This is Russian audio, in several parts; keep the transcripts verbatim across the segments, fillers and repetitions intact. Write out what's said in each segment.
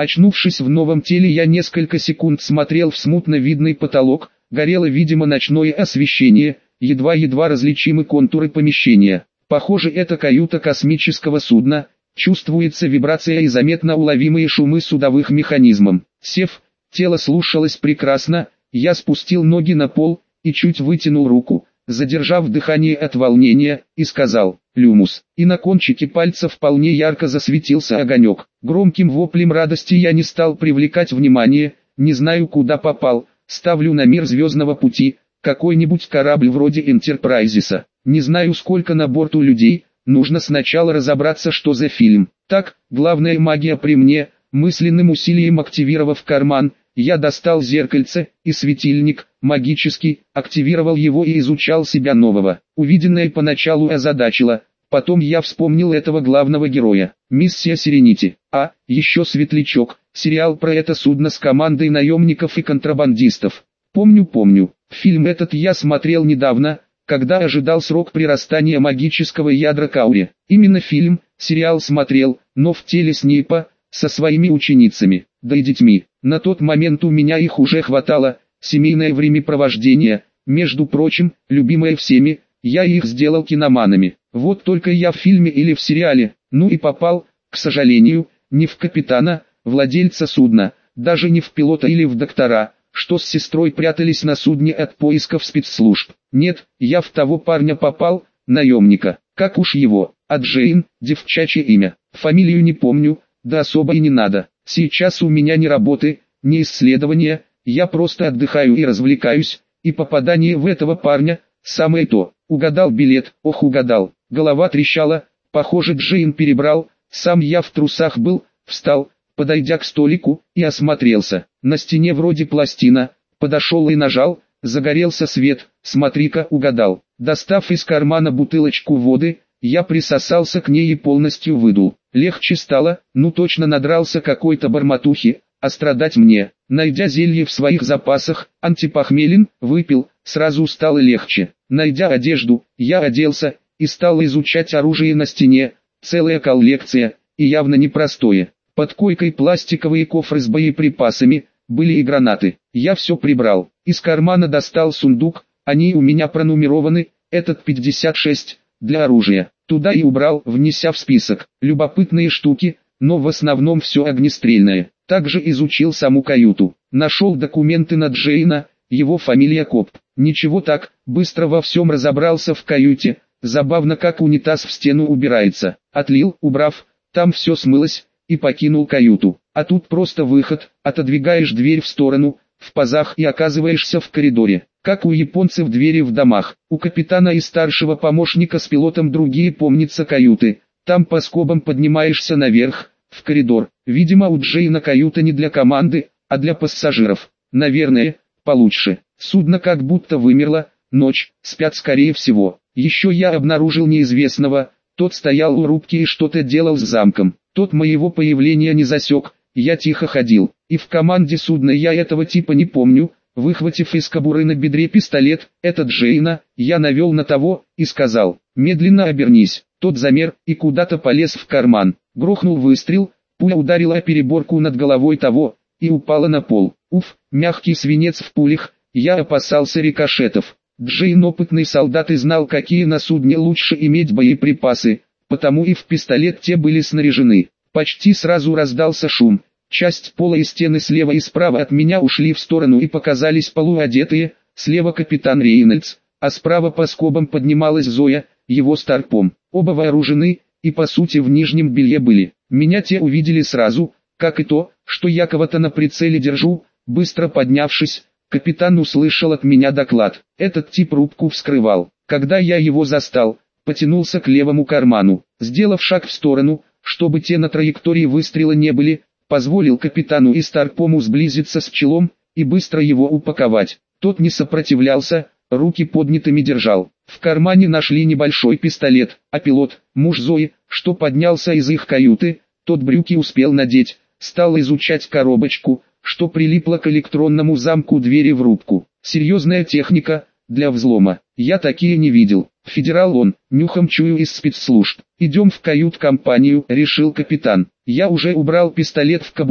Очнувшись в новом теле, я несколько секунд смотрел в смутно видный потолок, горело видимо ночное освещение, едва-едва различимы контуры помещения. Похоже, это каюта космического судна, чувствуется вибрация и заметно уловимые шумы судовых механизмов. Сев, тело слушалось прекрасно, я спустил ноги на пол и чуть вытянул руку, задержав дыхание от волнения, и сказал «Люмус». И на кончике пальца вполне ярко засветился огонек. Громким воплем радости я не стал привлекать внимание, не знаю куда попал, ставлю на мир звездного пути, какой-нибудь корабль вроде Энтерпрайзеса. Не знаю сколько на борту людей, нужно сначала разобраться что за фильм. Так, главная магия при мне, мысленным усилием активировав карман, я достал зеркальце и светильник, магический, активировал его и изучал себя нового. Увиденное поначалу озадачило, потом я вспомнил этого главного героя. Миссия Серенити. А, еще Светлячок, сериал про это судно с командой наемников и контрабандистов. Помню, помню. Фильм этот я смотрел недавно, когда ожидал срок прирастания магического ядра к ауре. Именно фильм, сериал смотрел, но в теле Снейпа, со своими ученицами, да и детьми. На тот момент у меня их уже хватало, семейное времяпровождение, между прочим, любимое всеми, я их сделал киноманами. Вот только я в фильме или в сериале, ну и попал, к сожалению, не в капитана, владельца судна, даже не в пилота или в доктора, что с сестрой прятались на судне от поисков спецслужб. Нет, я в того парня попал, наемника, как уж его, а Джейн, девчачье имя, фамилию не помню, да особо и не надо. Сейчас у меня ни работы, ни исследования, я просто отдыхаю и развлекаюсь, и попадание в этого парня, самое то. Угадал билет, ох угадал, голова трещала, похоже Джейн перебрал, сам я в трусах был, встал, подойдя к столику, и осмотрелся. На стене вроде пластина, подошел и нажал, загорелся свет, смотри-ка угадал. Достав из кармана бутылочку воды, я присосался к ней и полностью выдул. Легче стало, ну точно надрался какой-то бормотухи, а страдать мне. Найдя зелье в своих запасах, антипохмелин, выпил, сразу стало легче. Найдя одежду, я оделся, и стал изучать оружие на стене, целая коллекция, и явно непростое. Под койкой пластиковые кофры с боеприпасами, были и гранаты. Я все прибрал. Из кармана достал сундук, они у меня пронумерованы, этот пятьдесят шесть, для оружия. Туда и убрал, внеся в список. Любопытные штуки, но в основном все огнестрельное. Также изучил саму каюту. Нашел документы на Джейна, его фамилия Коп. Ничего так, быстро во всем разобрался в каюте. Забавно как унитаз в стену убирается. Отлил, убрав, там все смылось, и покинул каюту. А тут просто выход, отодвигаешь дверь в сторону, в пазах и оказываешься в коридоре. Как у японцев двери в домах. У капитана и старшего помощника с пилотом другие помнится каюты. Там по скобам поднимаешься наверх, в коридор. Видимо у Джейна каюта не для команды, а для пассажиров. Наверное, получше. Судно как будто вымерло, ночь, спят скорее всего. Еще я обнаружил неизвестного, тот стоял у рубки и что-то делал с замком. Тот моего появления не засек, я тихо ходил. И в команде судна я этого типа не помню. Выхватив из кобуры на бедре пистолет, это Джейна, я навел на того, и сказал, медленно обернись. Тот замер, и куда-то полез в карман. Грохнул выстрел, пуля ударила о переборку над головой того, и упала на пол. Уф, мягкий свинец в пулях, я опасался рикошетов. Джейн опытный солдат и знал какие на судне лучше иметь боеприпасы, потому и в пистолет те были снаряжены. Почти сразу раздался шум. Часть пола и стены слева и справа от меня ушли в сторону и показались полуодетые, слева капитан Рейнольдс, а справа по скобам поднималась Зоя, его старпом. Оба вооружены, и по сути в нижнем белье были. Меня те увидели сразу, как и то, что я кого-то на прицеле держу. Быстро поднявшись, капитан услышал от меня доклад. Этот тип рубку вскрывал. Когда я его застал, потянулся к левому карману. Сделав шаг в сторону, чтобы те на траектории выстрела не были, позволил капитану и старпому сблизиться с пчелом, и быстро его упаковать. Тот не сопротивлялся, руки поднятыми держал. В кармане нашли небольшой пистолет, а пилот, муж Зои, что поднялся из их каюты, тот брюки успел надеть, стал изучать коробочку, что прилипла к электронному замку двери в рубку. Серьезная техника, для взлома. Я такие не видел. Федерал он, нюхом чую из спецслужб. Идем в кают-компанию, решил капитан. Я уже убрал пистолет в кобуру,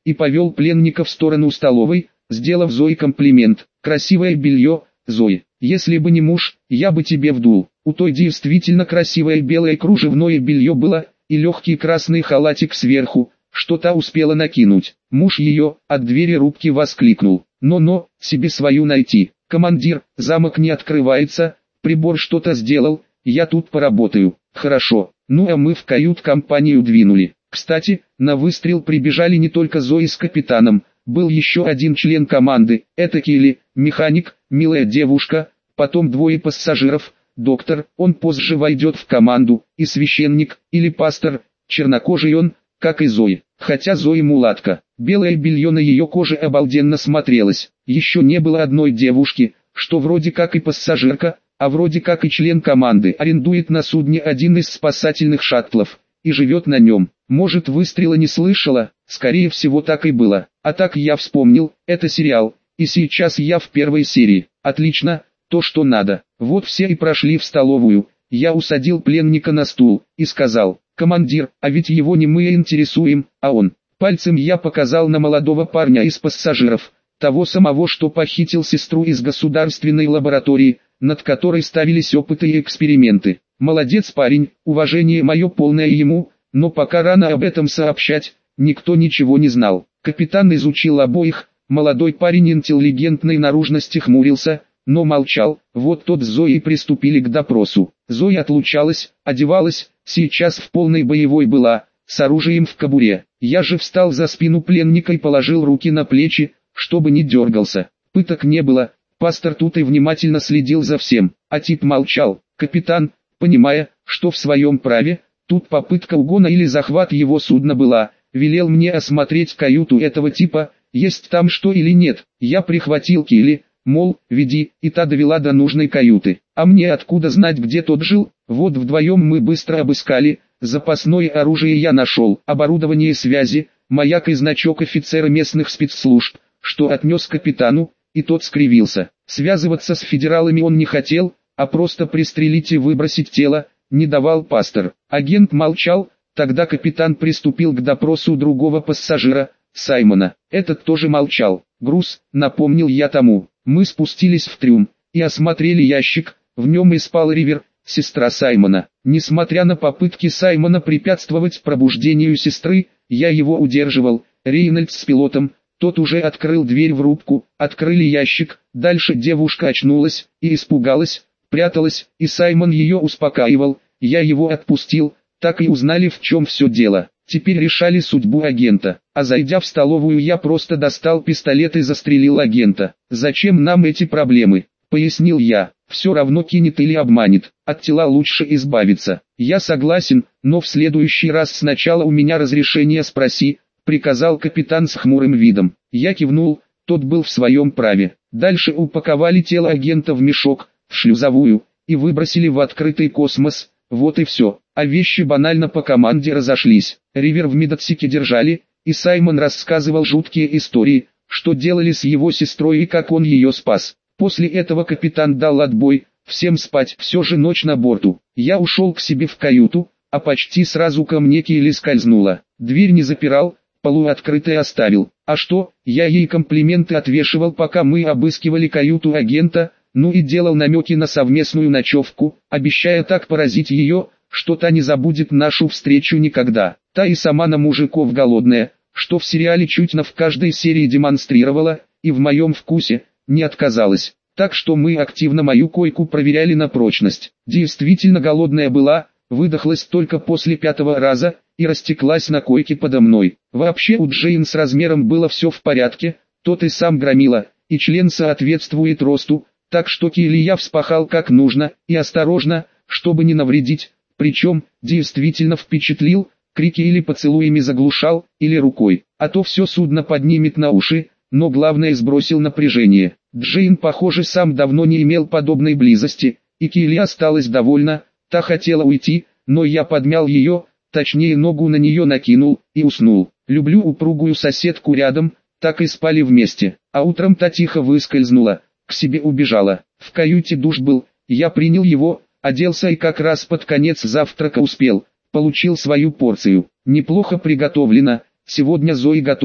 и повел пленника в сторону столовой, сделав Зое комплимент. «Красивое белье, Зои, если бы не муж, я бы тебе вдул». У той действительно красивое белое кружевное белье было, и легкий красный халатик сверху, что та успела накинуть. Муж ее от двери рубки воскликнул: «Но-но, себе свою найти. Командир, замок не открывается, прибор что-то сделал, я тут поработаю». «Хорошо». Ну а мы в кают-компанию двинули. Кстати, на выстрел прибежали не только Зои с капитаном, был еще один член команды, это Келли, механик, милая девушка, потом двое пассажиров, доктор, он позже войдет в команду, и священник, или пастор, чернокожий он, как и Зои, хотя Зои мулатка. Белое белье на ее коже обалденно смотрелось. Еще не было одной девушки, что вроде как и пассажирка, а вроде как и член команды, арендует на судне один из спасательных шаттлов, и живет на нем. Может, выстрела не слышала? Скорее всего так и было. А так я вспомнил, это сериал, и сейчас я в первой серии. Отлично, то что надо. Вот все и прошли в столовую. Я усадил пленника на стул, и сказал: «Командир, а ведь его не мы интересуем, а он». Пальцем я показал на молодого парня из пассажиров, того самого, что похитил сестру из государственной лаборатории, над которой ставились опыты и эксперименты. Молодец парень, уважение мое полное ему, но пока рано об этом сообщать, никто ничего не знал. Капитан изучил обоих, молодой парень интеллигентной наружности хмурился, но молчал. Вот тот с Зоей приступили к допросу. Зоя отлучалась, одевалась, сейчас в полной боевой была, с оружием в кобуре. Я же встал за спину пленника и положил руки на плечи, чтобы не дергался. Пыток не было, пастор тут и внимательно следил за всем, а тип молчал. Капитан, понимая, что в своем праве, тут попытка угона или захват его судна была, велел мне осмотреть каюту этого типа, есть там что или нет. Я прихватил Келли, мол, веди, и та довела до нужной каюты. А мне откуда знать, где тот жил? Вот вдвоем мы быстро обыскали, запасное оружие я нашел, оборудование связи, маяк и значок офицера местных спецслужб, что отнес капитану, и тот скривился. Связываться с федералами он не хотел, а просто пристрелить и выбросить тело, не давал пастор. Агент молчал, тогда капитан приступил к допросу другого пассажира, Саймона. Этот тоже молчал. Груз, напомнил я тому. Мы спустились в трюм и осмотрели ящик, в нем и спал Ривер, сестра Саймона. Несмотря на попытки Саймона препятствовать пробуждению сестры, я его удерживал. Рейнольдс с пилотом, тот уже открыл дверь в рубку, открыли ящик, дальше девушка очнулась и испугалась, пряталась, и Саймон ее успокаивал, я его отпустил, так и узнали, в чем все дело. Теперь решали судьбу агента, а зайдя в столовую, я просто достал пистолет и застрелил агента. «Зачем нам эти проблемы?» — пояснил я. «Все равно кинет или обманет, от тела лучше избавиться». «Я согласен, но в следующий раз сначала у меня разрешение спроси», — приказал капитан с хмурым видом. Я кивнул, тот был в своем праве. Дальше упаковали тело агента в мешок, в шлюзовую, и выбросили в открытый космос. Вот и все, а вещи банально по команде разошлись. Ривер в медотсеке держали, и Саймон рассказывал жуткие истории, что делали с его сестрой и как он ее спас. После этого капитан дал отбой, всем спать, все же ночь на борту. Я ушел к себе в каюту, а почти сразу ко мне Келли скользнула. Дверь не запирал, полуоткрытой оставил. А что, я ей комплименты отвешивал, пока мы обыскивали каюту агента, ну и делал намеки на совместную ночевку, обещая так поразить ее, что та не забудет нашу встречу никогда. Та и сама на мужиков голодная, что в сериале чуть на в каждой серии демонстрировала, и в моем вкусе, не отказалась. Так что мы активно мою койку проверяли на прочность. Действительно голодная была, выдохлась только после пятого раза, и растеклась на койке подо мной. Вообще у Джейн с размером было все в порядке, тот и сам громила, и член соответствует росту, так что Келли я вспахал как нужно, и осторожно, чтобы не навредить, причем, действительно впечатлил, крики или поцелуями заглушал, или рукой, а то все судно поднимет на уши, но главное сбросил напряжение. Джейн, похоже, сам давно не имел подобной близости, и Келли осталась довольна, та хотела уйти, но я подмял ее, точнее ногу на нее накинул, и уснул. Люблю упругую соседку рядом, так и спали вместе, а утром та тихо выскользнула, к себе убежала. В каюте душ был, я принял его, оделся и как раз под конец завтрака успел, получил свою порцию. Неплохо приготовлено, сегодня Зои готовила.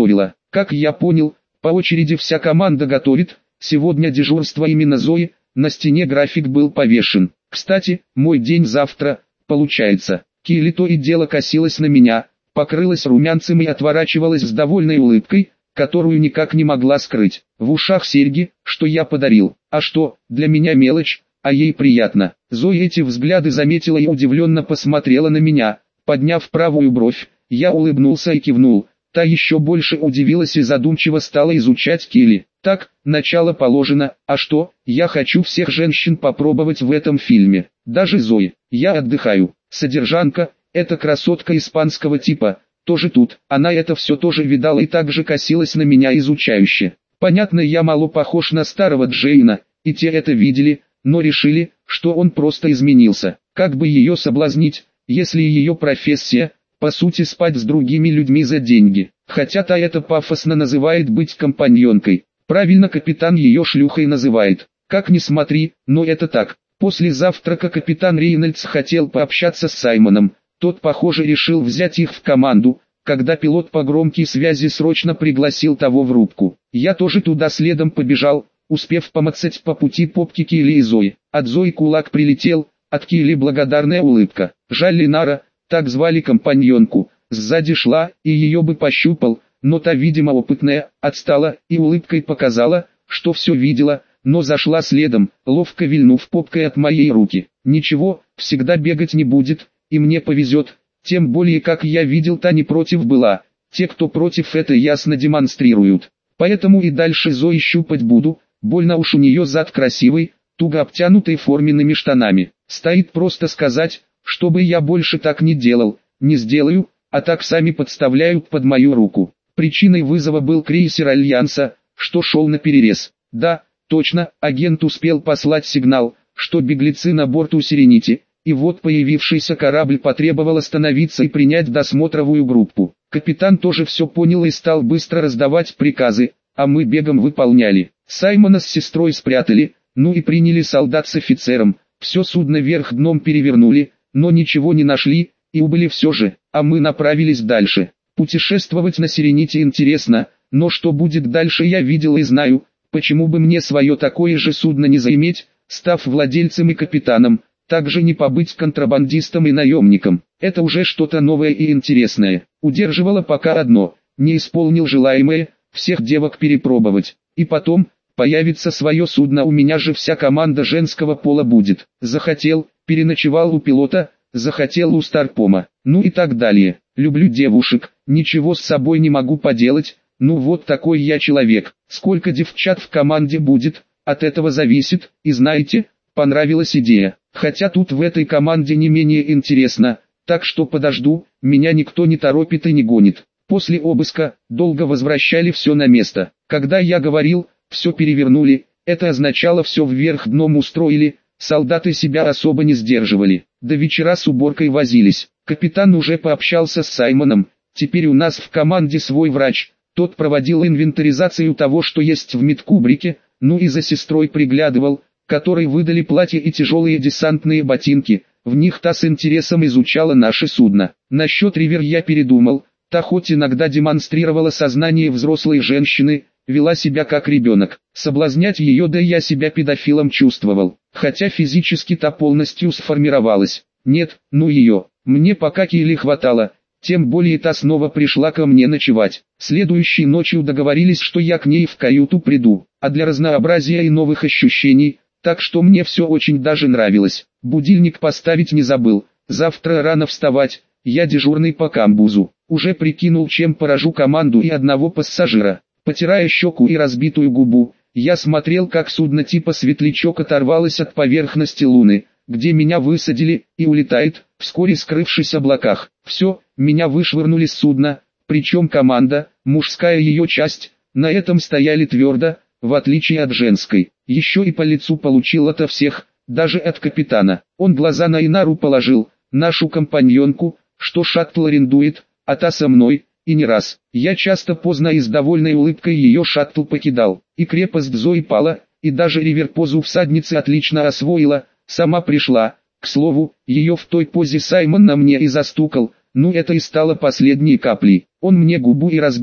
Как я понял, по очереди вся команда готовит, сегодня дежурство именно Зои, на стене график был повешен. Кстати, мой день завтра, получается. Килли то и дело косилась на меня, покрылась румянцем и отворачивалась с довольной улыбкой, которую никак не могла скрыть. В ушах серьги, что я подарил. А что, для меня мелочь, а ей приятно. Зоя эти взгляды заметила и удивленно посмотрела на меня, подняв правую бровь. Я улыбнулся и кивнул. Та еще больше удивилась и задумчиво стала изучать Килли. Так, начало положено, а что, я хочу всех женщин попробовать в этом фильме, даже Зои. Я отдыхаю. Содержанка, эта красотка испанского типа, тоже тут. Она это все тоже видала и также косилась на меня изучающе. Понятно, я мало похож на старого Джейна, и те это видели, но решили, что он просто изменился. Как бы ее соблазнить, если ее профессия, по сути, спать с другими людьми за деньги. Хотя та это пафосно называет быть компаньонкой. Правильно, капитан ее шлюхой называет. Как ни смотри, но это так. После завтрака капитан Рейнольдс хотел пообщаться с Саймоном. Тот, похоже, решил взять их в команду, когда пилот по громкой связи срочно пригласил того в рубку. Я тоже туда следом побежал, успев помацать по пути попки Килли и Зои. От Зои кулак прилетел, от Килли благодарная улыбка. Жаль, Ленара, так звали компаньонку, сзади шла, и ее бы пощупал, но та, видимо опытная, отстала и улыбкой показала, что все видела, но зашла следом, ловко вильнув попкой от моей руки. Ничего, всегда бегать не будет, и мне повезет, тем более как я видел, та не против была. Те, кто против, это ясно демонстрируют. Поэтому и дальше Зои щупать буду, больно уж у нее зад красивый, туго обтянутый форменными штанами. Стоит просто сказать, чтобы я больше так не делал, не сделаю, а так сами подставляют под мою руку. Причиной вызова был крейсер Альянса, что шел на перерез. Да, точно, агент успел послать сигнал, что беглецы на борту Сиренити, и вот появившийся корабль потребовал остановиться и принять досмотровую группу. Капитан тоже все понял и стал быстро раздавать приказы, а мы бегом выполняли. Саймона с сестрой спрятали, ну и приняли солдат с офицером, все судно вверх дном перевернули, но ничего не нашли, и убыли все же, а мы направились дальше. Путешествовать на Сиренити интересно, но что будет дальше, я видел и знаю, почему бы мне свое такое же судно не заиметь, став владельцем и капитаном, также не побыть контрабандистом и наемником. Это уже что-то новое и интересное. Удерживало пока одно: не исполнил желаемое, всех девок перепробовать, и потом, появится свое судно, у меня же вся команда женского пола будет. Захотел, переночевал у пилота, захотел у Старпома, ну и так далее. Люблю девушек, ничего с собой не могу поделать, ну вот такой я человек. Сколько девчат в команде будет, от этого зависит, и знаете, понравилась идея. Хотя тут в этой команде не менее интересно, так что подожду, меня никто не торопит и не гонит. После обыска, долго возвращали все на место. Когда я говорил, все перевернули, это означало все вверх дном устроили, солдаты себя особо не сдерживали. До вечера с уборкой возились. Капитан уже пообщался с Саймоном, теперь у нас в команде свой врач, тот проводил инвентаризацию того, что есть в медкубрике, ну и за сестрой приглядывал, которой выдали платье и тяжелые десантные ботинки, в них та с интересом изучала наше судно. Насчет Ривер я передумал, та хоть иногда демонстрировала сознание взрослой женщины, вела себя как ребенок. Соблазнять ее, да я себя педофилом чувствовал, хотя физически та полностью сформировалась. Нет, ну ее, мне пока Килли хватало, тем более та снова пришла ко мне ночевать. Следующей ночью договорились, что я к ней в каюту приду, а для разнообразия и новых ощущений, так что мне все очень даже нравилось. Будильник поставить не забыл, завтра рано вставать, я дежурный по камбузу. Уже прикинул, чем поражу команду и одного пассажира. Потирая щеку и разбитую губу, я смотрел, как судно типа «Светлячок» оторвалось от поверхности Луны, где меня высадили, и улетает, вскоре скрывшись в облаках. Все, меня вышвырнули с судна, причем команда, мужская ее часть, на этом стояли твердо, в отличие от женской. Еще и по лицу получил ото всех, даже от капитана. Он глаза на Инару положил, нашу компаньонку, что шаттл арендует, а та со мной, и не раз. Я часто поздно и с довольной улыбкой ее шаттл покидал, и крепость Зои пала, и даже риверпозу всадницы отлично освоила, сама пришла. К слову, ее в той позе Саймон на мне и застукал, ну это и стало последней каплей. Он мне губу и разбил,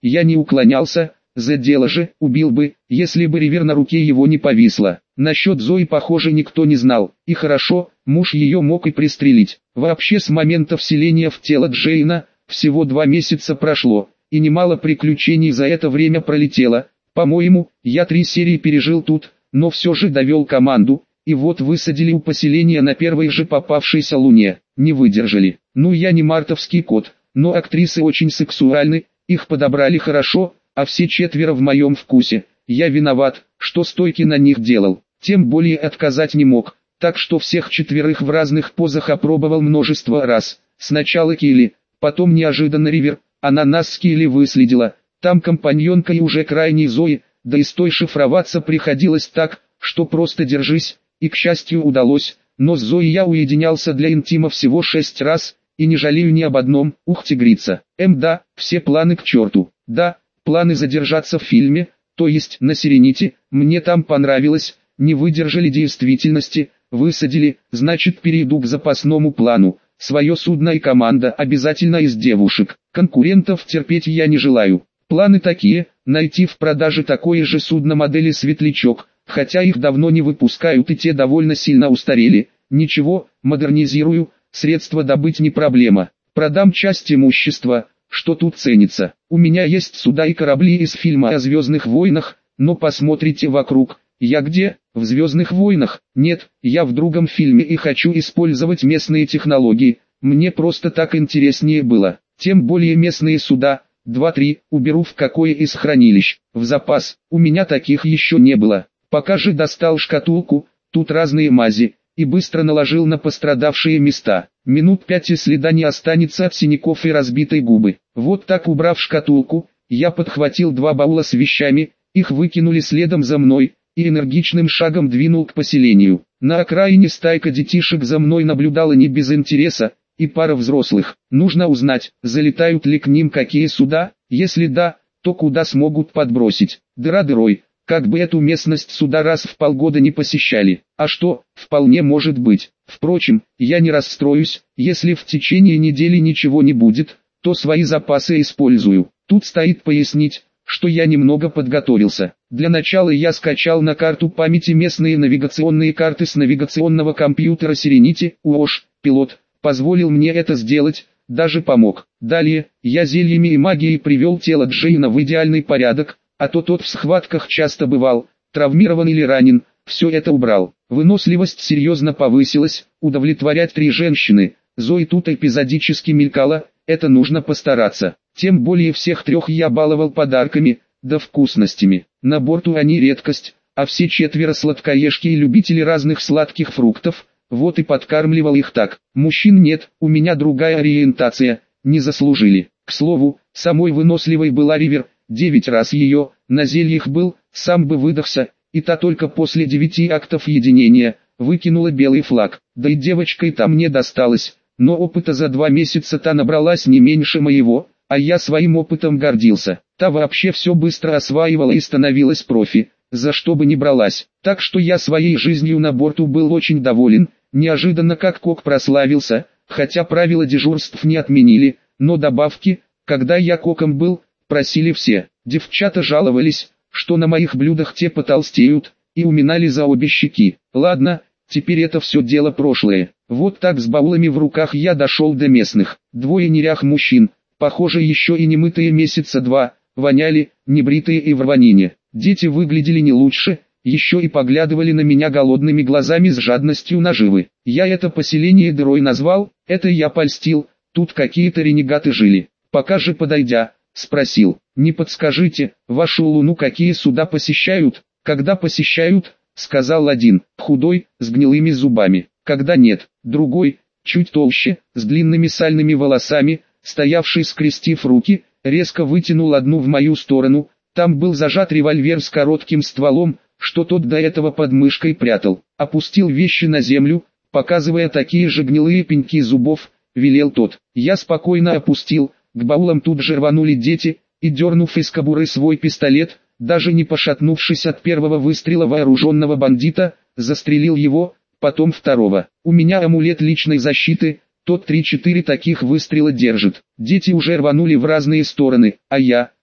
я не уклонялся, за дело же, убил бы, если бы ревер на руке его не повисло. Насчет Зои, похоже, никто не знал, и хорошо, муж ее мог и пристрелить. Вообще с момента вселения в тело Джейна, всего два месяца прошло, и немало приключений за это время пролетело. По-моему, я три серии пережил тут, но все же довел команду, и вот высадили у поселения на первой же попавшейся луне. Не выдержали. Ну, я не мартовский кот, но актрисы очень сексуальны, их подобрали хорошо, а все четверо в моем вкусе. Я виноват, что стойки на них делал, тем более отказать не мог, так что всех четверых в разных позах опробовал множество раз. Сначала Келли, потом неожиданно Ривер, она нас с Келли выследила, там компаньонка и уже крайней Зои, да и с той шифроваться приходилось так, что просто держись, и к счастью удалось, но с Зоей я уединялся для интима всего шесть раз, и не жалею ни об одном. Ух, тигрица. Эм да, все планы к черту. Да, планы задержаться в фильме, то есть на Сирените, мне там понравилось, не выдержали действительности, высадили, значит перейду к запасному плану. Свое судно и команда обязательно из девушек, конкурентов терпеть я не желаю. Планы такие: найти в продаже такое же судно модели «Светлячок», хотя их давно не выпускают и те довольно сильно устарели. Ничего, модернизирую, средства добыть не проблема. Продам часть имущества, что тут ценится. У меня есть суда и корабли из фильма о Звездных войнах, но посмотрите вокруг. Я где? В Звездных войнах? Нет, я в другом фильме и хочу использовать местные технологии. Мне просто так интереснее было. Тем более местные суда, два-три, уберу в какое из хранилищ. В запас, у меня таких еще не было. Пока же достал шкатулку, тут разные мази, и быстро наложил на пострадавшие места. Минут пять и следа не останется от синяков и разбитой губы. Вот так, убрав шкатулку, я подхватил два баула с вещами, их выкинули следом за мной, и энергичным шагом двинул к поселению. На окраине стайка детишек за мной наблюдала не без интереса, и пара взрослых. Нужно узнать, залетают ли к ним какие суда, если да, то куда смогут подбросить. Дыра дырой. Как бы эту местность суда раз в полгода не посещали. А что, вполне может быть. Впрочем, я не расстроюсь, если в течение недели ничего не будет, то свои запасы использую. Тут стоит пояснить, что я немного подготовился. Для начала я скачал на карту памяти местные навигационные карты с навигационного компьютера Serenity. УОШ, пилот, позволил мне это сделать, даже помог. Далее, я зельями и магией привел тело Джейна в идеальный порядок, а то тот в схватках часто бывал, травмирован или ранен, все это убрал. Выносливость серьезно повысилась, удовлетворять три женщины, Зои тут эпизодически мелькала, это нужно постараться. Тем более всех трех я баловал подарками, да вкусностями. На борту они редкость, а все четверо сладкоежки и любители разных сладких фруктов, вот и подкармливал их так. Мужчин нет, у меня другая ориентация, не заслужили. К слову, самой выносливой была Ривер. Девять раз ее, на зельях был, сам бы выдохся, и та только после девяти актов единения, выкинула белый флаг. Да и девочкой там мне досталось, но опыта за два месяца та набралась не меньше моего, а я своим опытом гордился. Та вообще все быстро осваивала и становилась профи, за что бы ни бралась. Так что я своей жизнью на борту был очень доволен, неожиданно как кок прославился, хотя правила дежурств не отменили, но добавки, когда я коком был, просили все. Девчата жаловались, что на моих блюдах те потолстеют, и уминали за обе щеки. Ладно, теперь это все дело прошлое. Вот так с баулами в руках я дошел до местных. Двое нерях мужчин, похоже еще и немытые месяца два, воняли, небритые и в рванине. Дети выглядели не лучше, еще и поглядывали на меня голодными глазами с жадностью наживы. Я это поселение дырой назвал, это я польстил, тут какие-то ренегаты жили. Пока же подойдя, спросил: не подскажите, вашу луну какие суда посещают? Когда посещают, сказал один, худой, с гнилыми зубами. Когда нет, другой, чуть толще, с длинными сальными волосами, стоявший скрестив руки, резко вытянул одну в мою сторону. Там был зажат револьвер с коротким стволом, что тот до этого под мышкой прятал. Опустил вещи на землю, показывая такие же гнилые пеньки зубов, велел тот. Я спокойно опустил. К баулам тут же рванули дети, и дернув из кобуры свой пистолет, даже не пошатнувшись от первого выстрела вооруженного бандита, застрелил его, потом второго. У меня амулет личной защиты, тот три-четыре таких выстрела держит. Дети уже рванули в разные стороны, а я,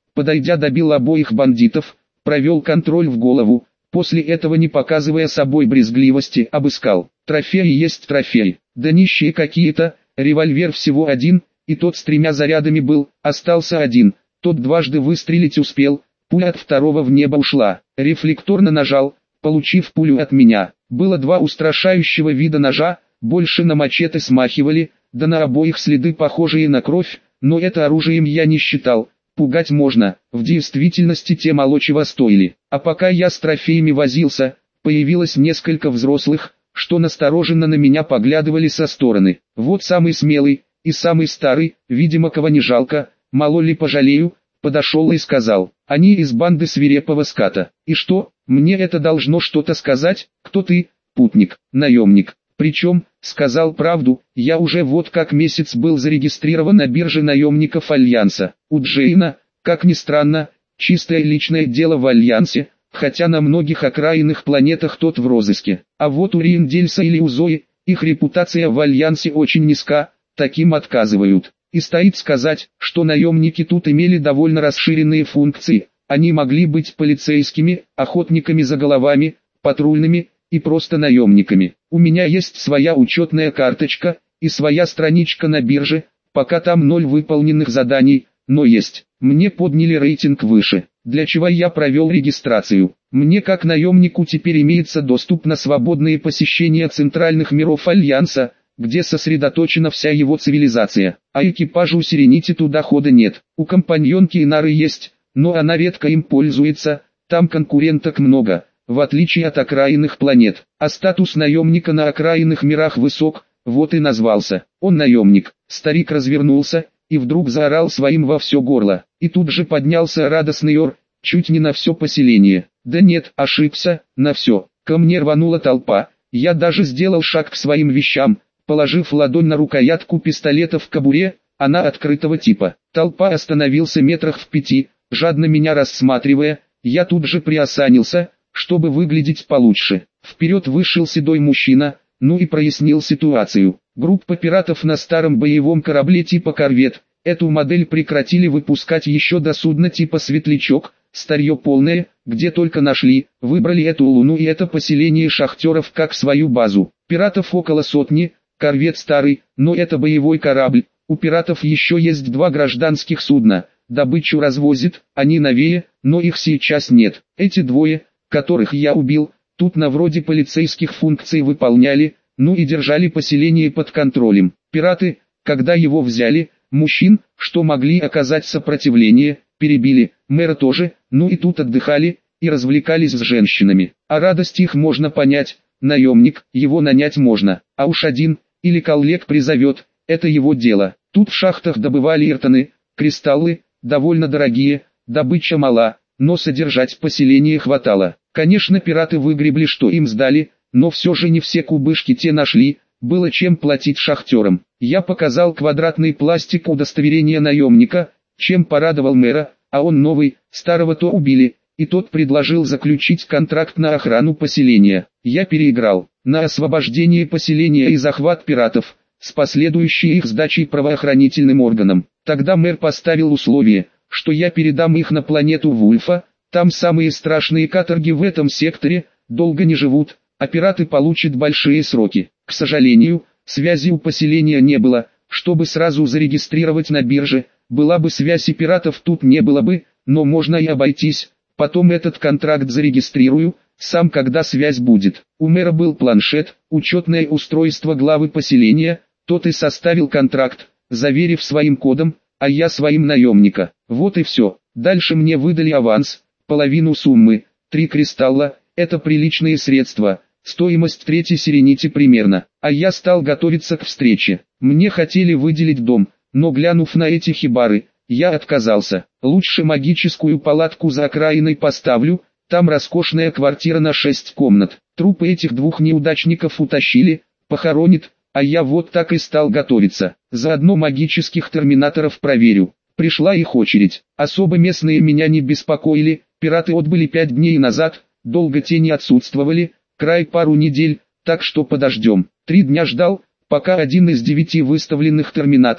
Подойдя, добил обоих бандитов, провел контроль в голову, после этого, не показывая собой брезгливости, обыскал. Трофеи есть трофеи, да нищие какие-то, револьвер всего один, и тот с тремя зарядами был, остался один, тот дважды выстрелить успел, пуля от второго в небо ушла, рефлекторно нажал, получив пулю от меня. Было два устрашающего вида ножа, больше на мачете смахивали, да на обоих следы похожие на кровь, но это оружием я не считал. Пугать можно, в действительности те мало чего стоили. А пока я с трофеями возился, появилось несколько взрослых, что настороженно на меня поглядывали со стороны. Вот самый смелый и самый старый, видимо, кого не жалко, мало ли пожалею, подошел и сказал: они из банды свирепого ската. И что, мне это должно что-то сказать? Кто ты? Путник, наемник. Причем, сказал правду, я уже вот как месяц был зарегистрирован на бирже наемников Альянса. У Джейна, как ни странно, чистое личное дело в Альянсе, хотя на многих окраинных планетах тот в розыске. А вот у Риендельса или у Зои, их репутация в Альянсе очень низка, таким отказывают. И стоит сказать, что наемники тут имели довольно расширенные функции. Они могли быть полицейскими, охотниками за головами, патрульными и просто наемниками. У меня есть своя учетная карточка и своя страничка на бирже, пока там ноль выполненных заданий, но есть. Мне подняли рейтинг выше, для чего я провел регистрацию. Мне как наемнику теперь имеется доступ на свободные посещения центральных миров Альянса, где сосредоточена вся его цивилизация, а экипажу Сиренити туда хода нет. У компаньонки Инары есть, но она редко им пользуется, там конкуренток много, в отличие от окраинных планет. А статус наемника на окраинных мирах высок, вот и назвался. Он наемник. Старик развернулся и вдруг заорал своим во все горло. И тут же поднялся радостный ор, чуть не на все поселение. Да нет, ошибся, на все. Ко мне рванула толпа, я даже сделал шаг к своим вещам, положив ладонь на рукоятку пистолета в кобуре, она открытого типа. Толпа остановился метрах в пяти, жадно меня рассматривая, я тут же приосанился, чтобы выглядеть получше. Вперед вышел седой мужчина, ну и прояснил ситуацию. Группа пиратов на старом боевом корабле типа корвет, эту модель прекратили выпускать еще до судна типа Светлячок, старье полное, где только нашли, выбрали эту луну и это поселение шахтеров как свою базу. Пиратов около сотни, корвет старый, но это боевой корабль, у пиратов еще есть два гражданских судна, добычу развозят, они новее, но их сейчас нет. Эти двое, которых я убил, тут на вроде полицейских функций выполняли, ну и держали поселение под контролем. Пираты, когда его взяли, мужчин, что могли оказать сопротивление, перебили, мэра тоже, ну и тут отдыхали, и развлекались с женщинами. А радость их можно понять, наемник, его нанять можно, а уж один, или коллег призовет, это его дело. Тут в шахтах добывали иртоны, кристаллы, довольно дорогие, добыча мала, но содержать поселение хватало. Конечно, пираты выгребли, что им сдали, но все же не все кубышки те нашли, было чем платить шахтерам. Я показал квадратный пластик удостоверения наемника, чем порадовал мэра, а он новый, старого-то убили, и тот предложил заключить контракт на охрану поселения. Я переиграл, на освобождение поселения и захват пиратов, с последующей их сдачей правоохранительным органам. Тогда мэр поставил условие, что я передам их на планету Вульфа, там самые страшные каторги в этом секторе, долго не живут, а пираты получат большие сроки. К сожалению, связи у поселения не было, чтобы сразу зарегистрировать на бирже, была бы связь и пиратов тут не было бы, но можно и обойтись, потом этот контракт зарегистрирую, сам когда связь будет. У мэра был планшет, учетное устройство главы поселения, тот и составил контракт, заверив своим кодом, а я своим наемника. Вот и все. Дальше мне выдали аванс, половину суммы, три кристалла, это приличные средства, стоимость третьей Сиренити примерно. А я стал готовиться к встрече. Мне хотели выделить дом, но глянув на эти хибары, я отказался. Лучше магическую палатку за окраиной поставлю, там роскошная квартира на шесть комнат. Трупы этих двух неудачников утащили, похоронит, а я вот так и стал готовиться. Заодно магических терминаторов проверю. Пришла их очередь. Особо местные меня не беспокоили, пираты отбыли пять дней назад, долго те не отсутствовали, край пару недель, так что подождем. Три дня ждал, пока один из девяти выставленных терминаторов,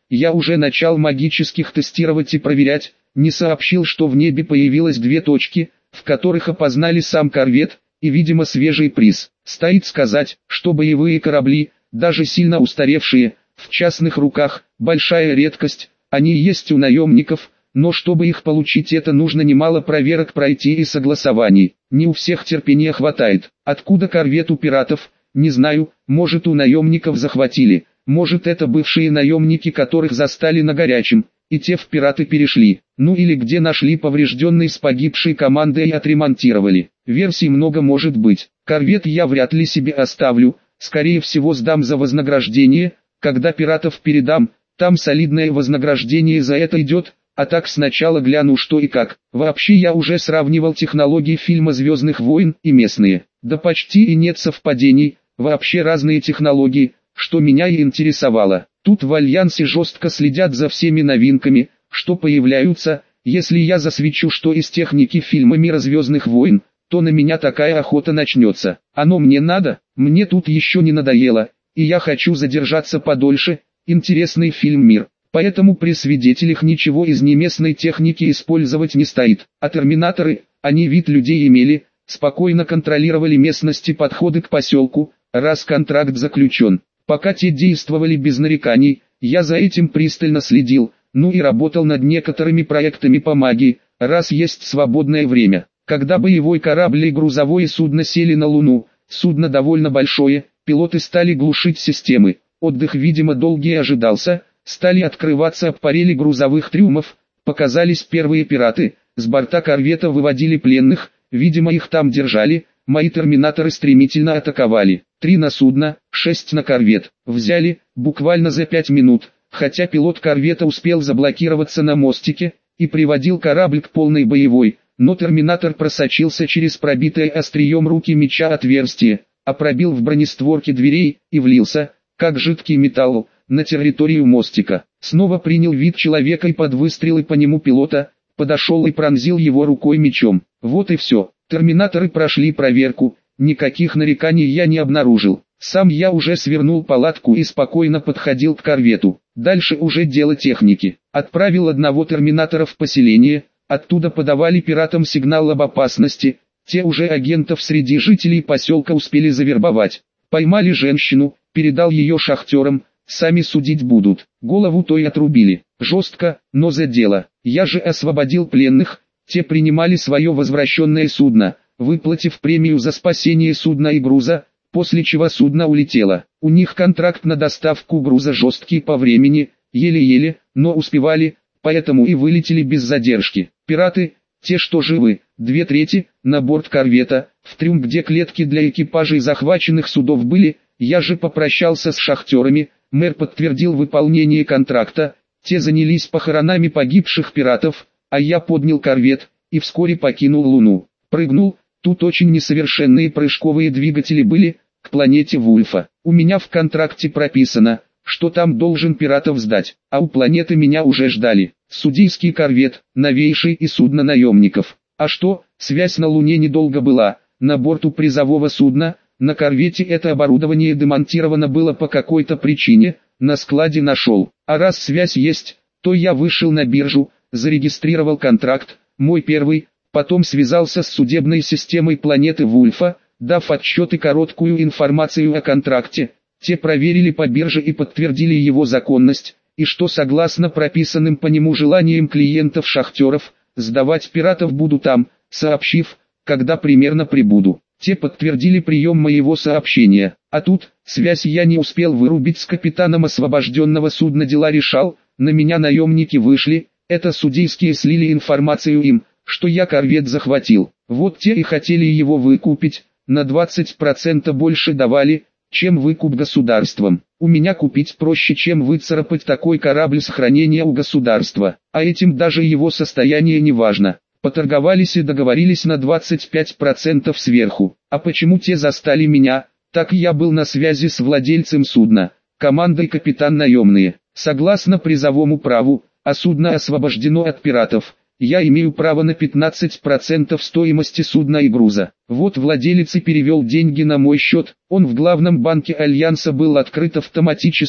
я уже начал магических тестировать и проверять, не сообщил, что в небе появилось две точки, в которых опознали сам корвет, и видимо свежий приз. Стоит сказать, что боевые корабли, даже сильно устаревшие, в частных руках, большая редкость, они есть у наемников, но чтобы их получить, это нужно немало проверок пройти и согласований. Не у всех терпения хватает. Откуда корвет у пиратов, не знаю, может у наемников захватили, может это бывшие наемники, которых застали на горячем, и те в пираты перешли, ну или где нашли поврежденный с погибшей командой и отремонтировали. Версий много может быть. Корвет я вряд ли себе оставлю, скорее всего сдам за вознаграждение, когда пиратов передам, там солидное вознаграждение за это идет. А так сначала гляну что и как. Вообще я уже сравнивал технологии фильма «Звездных войн» и местные. Да почти и нет совпадений, вообще разные технологии, что меня и интересовало. Тут в Альянсе жестко следят за всеми новинками, что появляются. Если я засвечу что из техники фильма «Мира Звездных войн», то на меня такая охота начнется. Оно мне надо, мне тут еще не надоело, и я хочу задержаться подольше. Интересный фильм «Мир». Поэтому при свидетелях ничего из неместной техники использовать не стоит. А терминаторы, они вид людей имели, спокойно контролировали местности подходы к поселку, раз контракт заключен. Пока те действовали без нареканий, я за этим пристально следил, ну и работал над некоторыми проектами по магии, раз есть свободное время. Когда боевой корабль и грузовое судно сели на Луну, судно довольно большое, пилоты стали глушить системы, отдых видимо долгий ожидался. Стали открываться аппарели грузовых трюмов, показались первые пираты, с борта корвета выводили пленных, видимо их там держали, мои терминаторы стремительно атаковали. Три на судно, шесть на корвет, взяли, буквально за пять минут, хотя пилот корвета успел заблокироваться на мостике, и приводил корабль к полной боевой, но терминатор просочился через пробитое острием руки меча отверстие, а пробил в бронестворке дверей, и влился, как жидкий металл, на территорию мостика. Снова принял вид человека и под выстрелы по нему пилота, подошел и пронзил его рукой мечом. Вот и все. Терминаторы прошли проверку, никаких нареканий я не обнаружил. Сам я уже свернул палатку и спокойно подходил к корвету. Дальше уже дело техники. Отправил одного терминатора в поселение, оттуда подавали пиратам сигнал об опасности, те уже агентов среди жителей поселка успели завербовать. Поймали женщину, передал ее шахтерам, сами судить будут. Голову той отрубили. Жестко, но за дело. Я же освободил пленных, те принимали свое возвращенное судно, выплатив премию за спасение судна и груза, после чего судно улетело. У них контракт на доставку груза жесткий по времени, еле-еле, но успевали, поэтому и вылетели без задержки. Пираты, те что живы, две трети, на борт корвета, в трюм где клетки для экипажей захваченных судов были, я же попрощался с шахтерами. Мэр подтвердил выполнение контракта, те занялись похоронами погибших пиратов, а я поднял корвет, и вскоре покинул Луну. Прыгнул, тут очень несовершенные прыжковые двигатели были, к планете Вульфа. У меня в контракте прописано, что там должен пиратов сдать, а у планеты меня уже ждали. Судейский корвет, новейший и судно наемников. А что, связь на Луне недолго была, на борту призового судна. На корвете это оборудование демонтировано было по какой-то причине, на складе нашел. А раз связь есть, то я вышел на биржу, зарегистрировал контракт, мой первый, потом связался с судебной системой планеты Вульфа, дав отчет и короткую информацию о контракте. Те проверили по бирже и подтвердили его законность, и что согласно прописанным по нему желаниям клиентов-шахтеров, сдавать пиратов буду там, сообщив, когда примерно прибуду. Те подтвердили прием моего сообщения, а тут, связь я не успел вырубить с капитаном освобожденного судна, дела решал, на меня наемники вышли, это судейские слили информацию им, что я корвет захватил. Вот те и хотели его выкупить, на двадцать процентов больше давали, чем выкуп государством. У меня купить проще, чем выцарапать такой корабль с хранения у государства, а этим даже его состояние не важно. Поторговались и договорились на двадцать пять процентов сверху. А почему те застали меня? Так я был на связи с владельцем судна, командой капитан наемные. Согласно призовому праву, а судно освобождено от пиратов, я имею право на пятнадцать процентов стоимости судна и груза. Вот владелец и перевел деньги на мой счет, он в главном банке Альянса был открыт автоматически,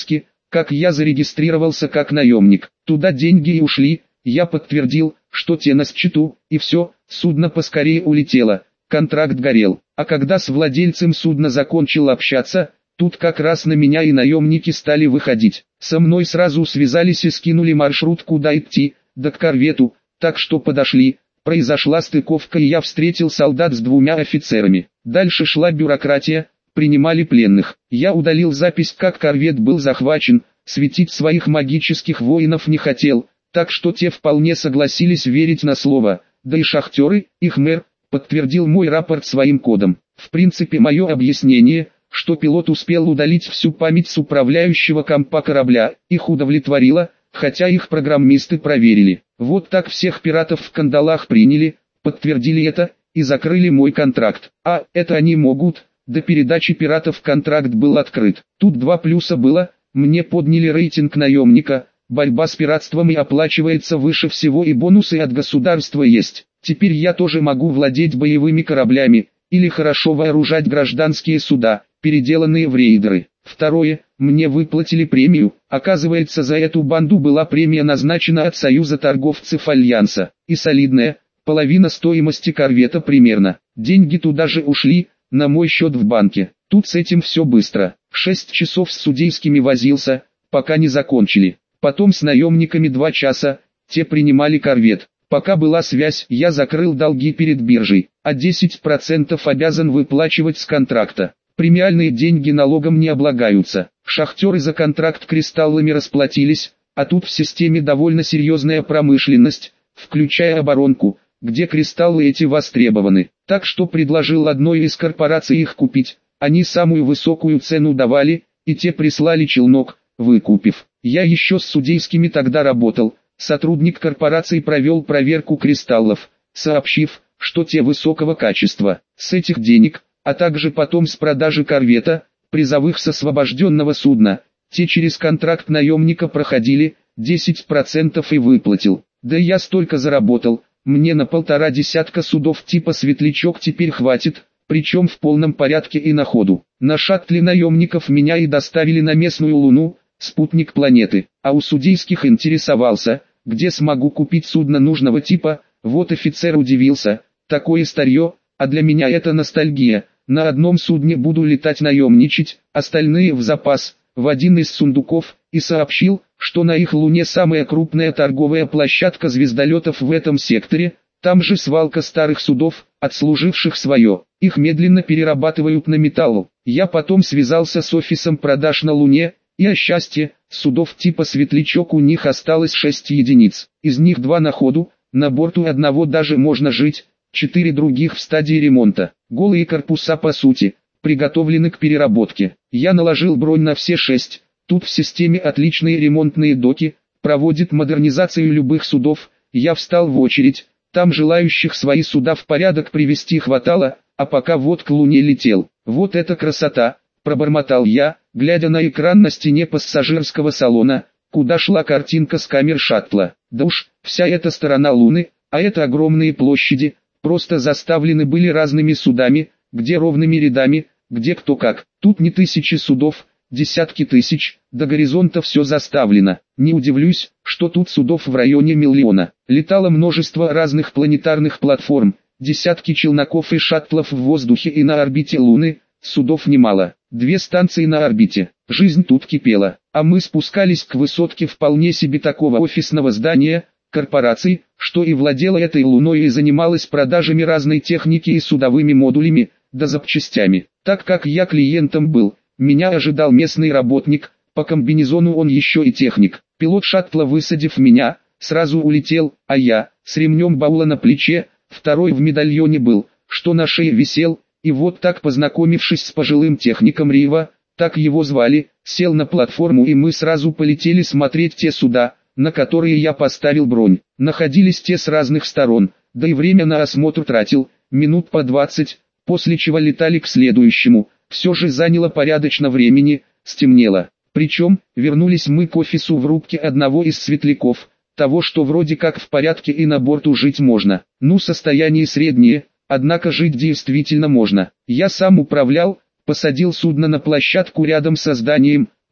как я зарегистрировался как наемник. Туда деньги и ушли, я подтвердил, что те на счету, и все, судно поскорее улетело, контракт горел. А когда с владельцем судна закончил общаться, тут как раз на меня и наемники стали выходить. Со мной сразу связались и скинули маршрут, куда идти, да к корвету, так что подошли. Произошла стыковка, и я встретил солдат с двумя офицерами. Дальше шла бюрократия, принимали пленных. Я удалил запись, как корвет был захвачен, светить своих магических воинов не хотел, так что те вполне согласились верить на слово, да и шахтеры, их мэр, подтвердил мой рапорт своим кодом. В принципе, мое объяснение, что пилот успел удалить всю память с управляющего компа корабля, их удовлетворило, хотя их программисты проверили. Вот так всех пиратов в кандалах приняли, подтвердили это, и закрыли мой контракт. А, это они могут, до передачи пиратов контракт был открыт. Тут два плюса было, мне подняли рейтинг наемника, борьба с пиратством и оплачивается выше всего, и бонусы от государства есть. Теперь я тоже могу владеть боевыми кораблями, или хорошо вооружать гражданские суда, переделанные в рейдеры. Второе, мне выплатили премию, оказывается, за эту банду была премия назначена от Союза торговцев Альянса, и солидная, половина стоимости корвета примерно. Деньги туда же ушли, на мой счет в банке. Тут с этим все быстро. Шесть часов с судейскими возился, пока не закончили. Потом с наемниками два часа, те принимали корвет. Пока была связь, я закрыл долги перед биржей, а десять процентов обязан выплачивать с контракта. Премиальные деньги налогом не облагаются. Шахтеры за контракт кристаллами расплатились, а тут в системе довольно серьезная промышленность, включая оборонку, где кристаллы эти востребованы. Так что предложил одной из корпораций их купить, они самую высокую цену давали, и те прислали челнок, выкупив. Я еще с судейскими тогда работал, сотрудник корпорации провел проверку кристаллов, сообщив, что те высокого качества. С этих денег, а также потом с продажи корвета, призовых с освобожденного судна, те через контракт наемника проходили, десять процентов и выплатил. Да я столько заработал, мне на полтора десятка судов типа «Светлячок» теперь хватит, причем в полном порядке и на ходу. На шаттле наемников меня и доставили на местную Луну, спутник планеты, а у судейских интересовался, где смогу купить судно нужного типа. Вот офицер удивился, такое старье, а для меня это ностальгия. На одном судне буду летать наемничать, остальные в запас, в один из сундуков, и сообщил, что на их Луне самая крупная торговая площадка звездолетов в этом секторе, там же свалка старых судов, отслуживших свое, их медленно перерабатывают на металл. Я потом связался с офисом продаж на Луне, и о счастье, судов типа «Светлячок» у них осталось шесть единиц, из них два на ходу, на борту одного даже можно жить, четыре других в стадии ремонта. Голые корпуса по сути, приготовлены к переработке. Я наложил бронь на все шесть, тут в системе отличные ремонтные доки, проводит модернизацию любых судов. Я встал в очередь, там желающих свои суда в порядок привести хватало, а пока вот к Луне летел. Вот это красота, пробормотал я, глядя на экран на стене пассажирского салона, куда шла картинка с камер шаттла. Да уж, вся эта сторона Луны, а это огромные площади, просто заставлены были разными судами, где ровными рядами, где кто как. Тут не тысячи судов, десятки тысяч, до горизонта все заставлено. Не удивлюсь, что тут судов в районе миллиона. Летало множество разных планетарных платформ, десятки челноков и шаттлов в воздухе и на орбите Луны, судов немало. Две станции на орбите. Жизнь тут кипела, а мы спускались к высотке вполне себе такого офисного здания, корпорации, что и владела этой Луной и занималась продажами разной техники и судовыми модулями, да запчастями. Так как я клиентом был, меня ожидал местный работник, по комбинезону он еще и техник. Пилот шаттла, высадив меня, сразу улетел, а я, с ремнем баула на плече, второй в медальоне был, что на шее висел, и вот так, познакомившись с пожилым техником Рива, так его звали, сел на платформу, и мы сразу полетели смотреть те суда, на которые я поставил бронь. Находились те с разных сторон, да и время на осмотр тратил, минут по двадцать, после чего летали к следующему. Все же заняло порядочно времени, стемнело. Причем, вернулись мы к офису в рубке одного из светляков, того, что вроде как в порядке и на борту жить можно. Ну, состояние среднее, однако жить действительно можно. Я сам управлял, посадил судно на площадку рядом со зданием,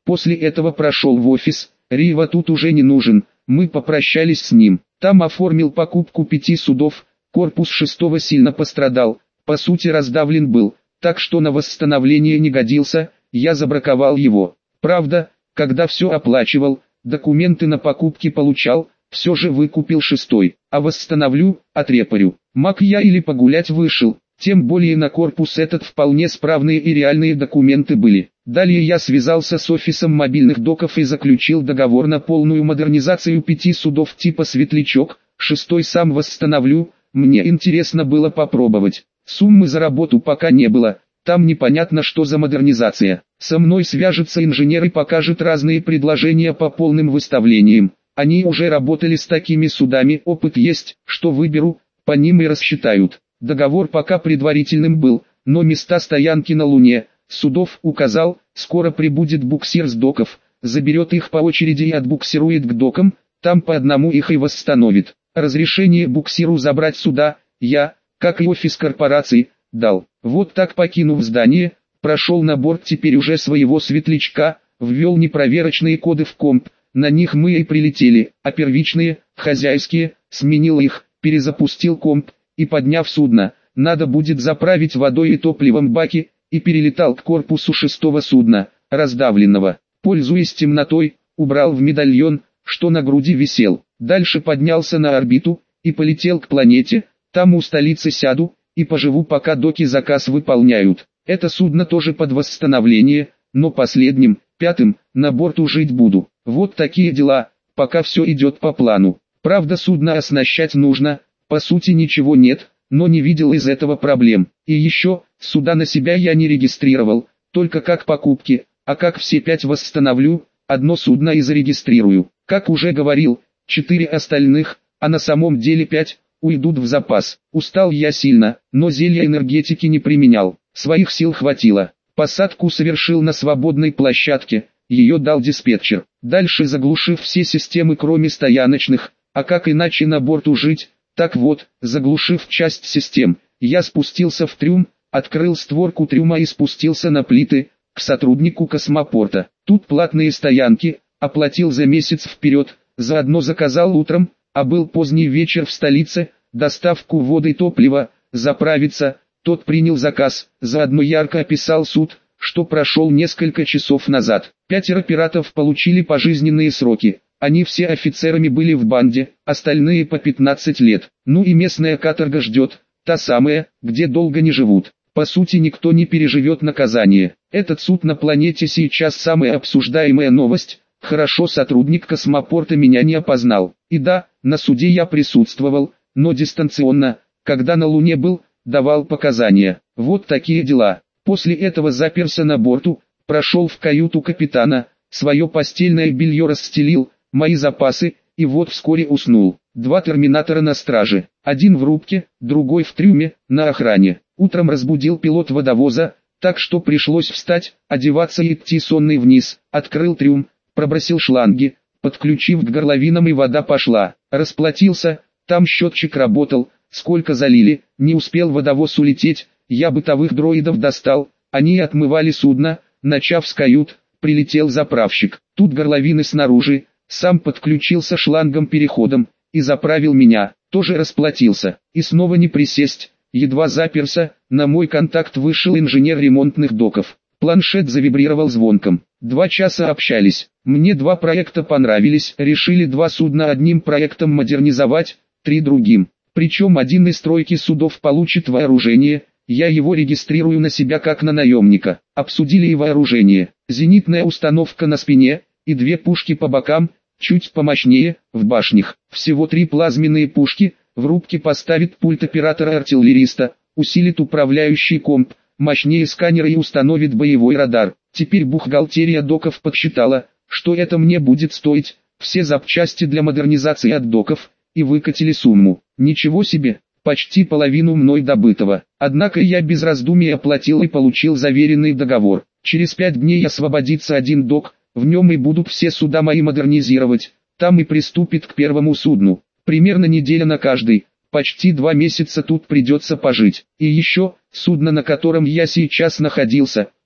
После этого прошел в офис, Рива тут уже не нужен, мы попрощались с ним. Там оформил покупку пяти судов, корпус шестого сильно пострадал, по сути раздавлен был, так что на восстановление не годился, я забраковал его. Правда, когда все оплачивал, документы на покупки получал, все же выкупил шестой, а восстановлю, отрепарю. Маг я или погулять вышел, тем более на корпус этот вполне справные и реальные документы были. Далее я связался с офисом мобильных доков и заключил договор на полную модернизацию пяти судов типа «Светлячок», шестой сам восстановлю, мне интересно было попробовать. Суммы за работу пока не было, там непонятно что за модернизация. Со мной свяжется инженер и покажет разные предложения по полным выставлениям. Они уже работали с такими судами, опыт есть, что выберу, по ним и рассчитают. Договор пока предварительным был, но места стоянки на Луне, судов указал, скоро прибудет буксир с доков, заберет их по очереди и отбуксирует к докам, там по одному их и восстановит. Разрешение буксиру забрать суда, я, как и офис корпорации, дал. Вот так, покинув здание, прошел на борт теперь уже своего светлячка, ввел непроверочные коды в комп, на них мы и прилетели, а первичные, хозяйские, сменил их, перезапустил комп, и подняв судно, надо будет заправить водой и топливом баки, и перелетал к корпусу шестого судна, раздавленного. Пользуясь темнотой, убрал в медальон, что на груди висел. Дальше поднялся на орбиту, и полетел к планете, там у столицы сяду, и поживу пока доки заказ выполняют. Это судно тоже под восстановление, но последним, пятым, на борту жить буду. Вот такие дела, пока все идет по плану. Правда, судно оснащать нужно, по сути ничего нет, но не видел из этого проблем. И еще, суда на себя я не регистрировал, только как покупки, а как все пять восстановлю, одно судно и зарегистрирую. Как уже говорил, четыре остальных, а на самом деле пять, уйдут в запас. Устал я сильно, но зелья энергетики не применял, своих сил хватило. Посадку совершил на свободной площадке, ее дал диспетчер. Дальше заглушив все системы кроме стояночных, а как иначе на борту жить? Так вот, заглушив часть систем, я спустился в трюм, открыл створку трюма и спустился на плиты, к сотруднику космопорта. Тут платные стоянки, оплатил за месяц вперед, заодно заказал утром, а был поздний вечер в столице, доставку воды и топлива, заправиться. Тот принял заказ, заодно ярко описал суд, что прошел несколько часов назад. Пятеро пиратов получили пожизненные сроки. Они все офицерами были в банде, остальные по пятнадцать лет. Ну и местная каторга ждет, та самая, где долго не живут. По сути никто не переживет наказание. Этот суд на планете сейчас самая обсуждаемая новость. Хорошо сотрудник космопорта меня не опознал. И да, на суде я присутствовал, но дистанционно, когда на Луне был, давал показания. Вот такие дела. После этого заперся на борту, прошел в каюту капитана, свое постельное белье расстелил, мои запасы, и вот вскоре уснул. Два терминатора на страже, один в рубке, другой в трюме, на охране. Утром разбудил пилот водовоза, так что пришлось встать, одеваться и идти сонный вниз. Открыл трюм, пробросил шланги, подключив к горловинам и вода пошла. Расплатился, там счетчик работал, сколько залили, не успел водовоз улететь, я бытовых дроидов достал, они отмывали судно, начав с кают, прилетел заправщик. Тут горловины снаружи, сам подключился шлангом-переходом, и заправил меня, тоже расплатился, и снова не присесть, едва заперся, на мой контакт вышел инженер ремонтных доков. Планшет завибрировал звонком. Два часа общались, мне два проекта понравились, решили два судна одним проектом модернизовать, три другим. Причем один из тройки судов получит вооружение, я его регистрирую на себя как на наемника. Обсудили и вооружение, зенитная установка на спине, и две пушки по бокам, чуть помощнее, в башнях. Всего три плазменные пушки, в рубке поставит пульт оператора-артиллериста, усилит управляющий комп, мощнее сканера и установит боевой радар. Теперь бухгалтерия доков подсчитала, что это мне будет стоить, все запчасти для модернизации от доков, и выкатили сумму. Ничего себе, почти половину мной добытого. Однако я без раздумий оплатил и получил заверенный договор. Через пять дней освободится один док, в нем и будут все суда мои модернизировать, там и приступит к первому судну. Примерно неделя на каждый, почти два месяца тут придется пожить. И еще, судно, на котором я сейчас находился,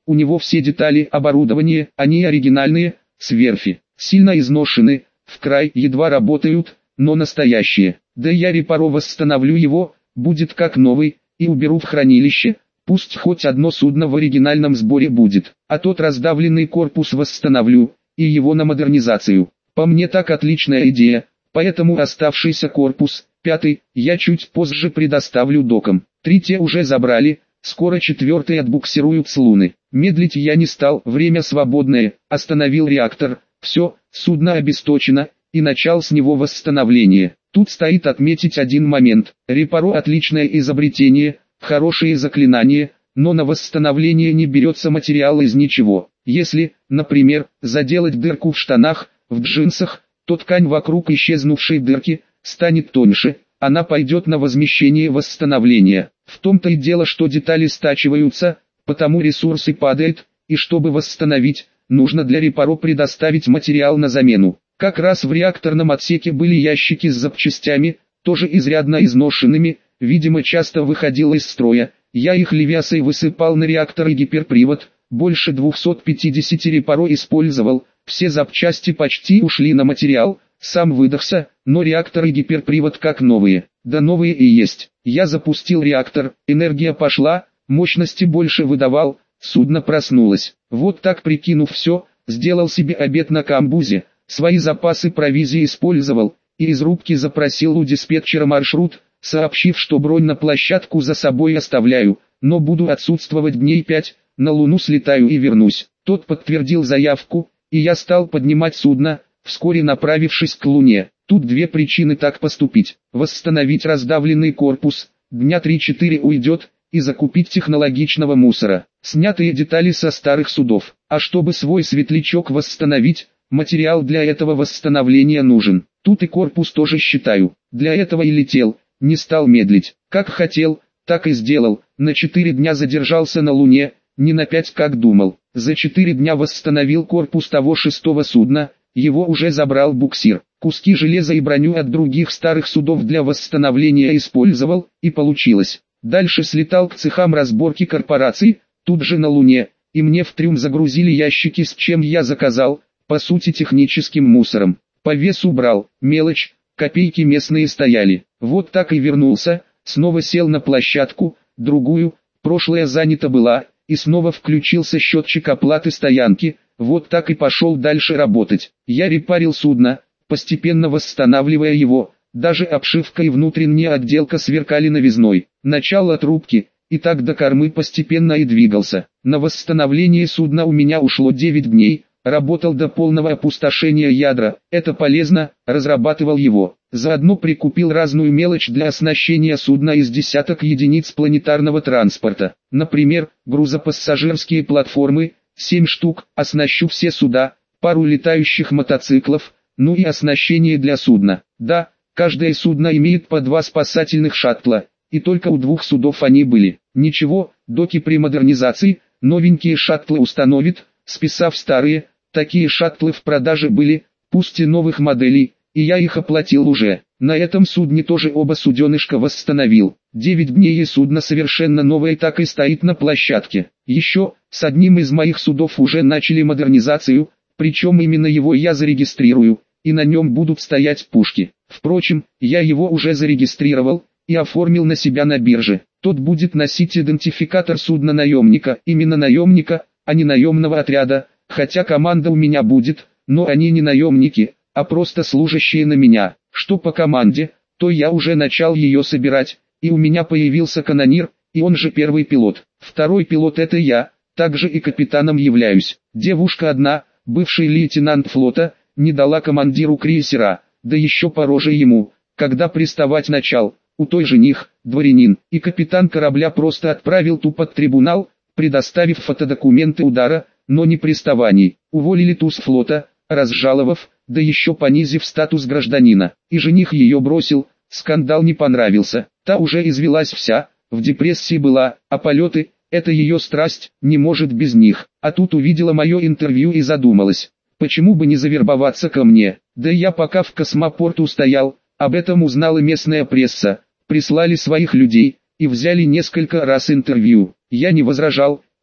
у него все детали оборудования, они оригинальные, с верфи, сильно изношены, в край едва работают, но настоящие. Да я репаро восстановлю его, будет как новый, и уберу в хранилище, пусть хоть одно судно в оригинальном сборе будет, а тот раздавленный корпус восстановлю, и его на модернизацию. По мне так отличная идея, поэтому оставшийся корпус, пятый, я чуть позже предоставлю докам. Три те уже забрали, скоро четвертый отбуксируют с Луны. Медлить я не стал, время свободное, остановил реактор, все, судно обесточено, и начал с него восстановление. Тут стоит отметить один момент. Репаро отличное изобретение, хорошие заклинания, но на восстановление не берется материал из ничего. Если, например, заделать дырку в штанах, в джинсах, то ткань вокруг исчезнувшей дырки станет тоньше, она пойдет на возмещение восстановления. В том-то и дело, что детали стачиваются, потому ресурсы падают, и чтобы восстановить, нужно для репаро предоставить материал на замену. Как раз в реакторном отсеке были ящики с запчастями, тоже изрядно изношенными, видимо часто выходил из строя. Я их левиасой высыпал на реактор и гиперпривод, больше двухсот пятидесяти репаро использовал, все запчасти почти ушли на материал, сам выдохся, но реактор и гиперпривод как новые, да новые и есть. Я запустил реактор, энергия пошла, мощности больше выдавал, судно проснулось. Вот так прикинув все, сделал себе обед на камбузе, свои запасы провизии использовал, и из рубки запросил у диспетчера маршрут, сообщив, что бронь на площадку за собой оставляю, но буду отсутствовать дней пять, на Луну слетаю и вернусь. Тот подтвердил заявку, и я стал поднимать судно, вскоре направившись к Луне. Тут две причины так поступить: восстановить раздавленный корпус, дня три-четыре уйдет, и закупить технологичного мусора, снятые детали со старых судов. А чтобы свой светлячок восстановить, материал для этого восстановления нужен. Тут и корпус тоже считаю. Для этого и летел, не стал медлить. Как хотел, так и сделал. На четыре дня задержался на Луне, не на пять как думал. За четыре дня восстановил корпус того шестого судна, его уже забрал буксир. Куски железа и броню от других старых судов для восстановления использовал, и получилось. Дальше слетал к цехам разборки корпораций, тут же на Луне, и мне в трюм загрузили ящики с чем я заказал, по сути техническим мусором. По весу брал, мелочь, копейки местные стояли. Вот так и вернулся, снова сел на площадку, другую, прошлая занята была, и снова включился счетчик оплаты стоянки, вот так и пошел дальше работать. Я репарил судно, постепенно восстанавливая его, даже обшивка и внутренняя отделка сверкали новизной. Начало трубки, и так до кормы постепенно и двигался. На восстановление судна у меня ушло девять дней, работал до полного опустошения ядра, это полезно, разрабатывал его. Заодно прикупил разную мелочь для оснащения судна из десяток единиц планетарного транспорта. Например, грузопассажирские платформы, семь штук, оснащу все суда, пару летающих мотоциклов, ну и оснащение для судна. Да, каждое судно имеет по два спасательных шаттла, и только у двух судов они были. Ничего, доки при модернизации, новенькие шаттлы установит, списав старые, такие шаттлы в продаже были, пусть и новых моделей, и я их оплатил уже. На этом судне тоже оба суденышка восстановил. Девять дней и судно совершенно новое так и стоит на площадке. Еще, с одним из моих судов уже начали модернизацию, причем именно его я зарегистрирую, и на нем будут стоять пушки. Впрочем, я его уже зарегистрировал, и оформил на себя на бирже. Тот будет носить идентификатор судна наемника, именно наемника, а не наемного отряда, хотя команда у меня будет, но они не наемники, а просто служащие на меня. Что по команде, то я уже начал ее собирать, и у меня появился канонир, и он же первый пилот. Второй пилот это я, также и капитаном являюсь. Девушка одна, бывший лейтенант флота, не дала командиру крейсера, да еще по роже ему, когда приставать начал. У той жених, дворянин, и капитан корабля просто отправил ту под трибунал, предоставив фотодокументы удара, но не приставаний. Уволили ту с флота, разжаловав, да еще понизив статус гражданина. И жених ее бросил, скандал не понравился. Та уже извелась вся, в депрессии была, а полеты, это ее страсть, не может без них. А тут увидела мое интервью и задумалась, почему бы не завербоваться ко мне. Да я пока в космопорту стоял, об этом узнала местная пресса, прислали своих людей, и взяли несколько раз интервью. Я не возражал,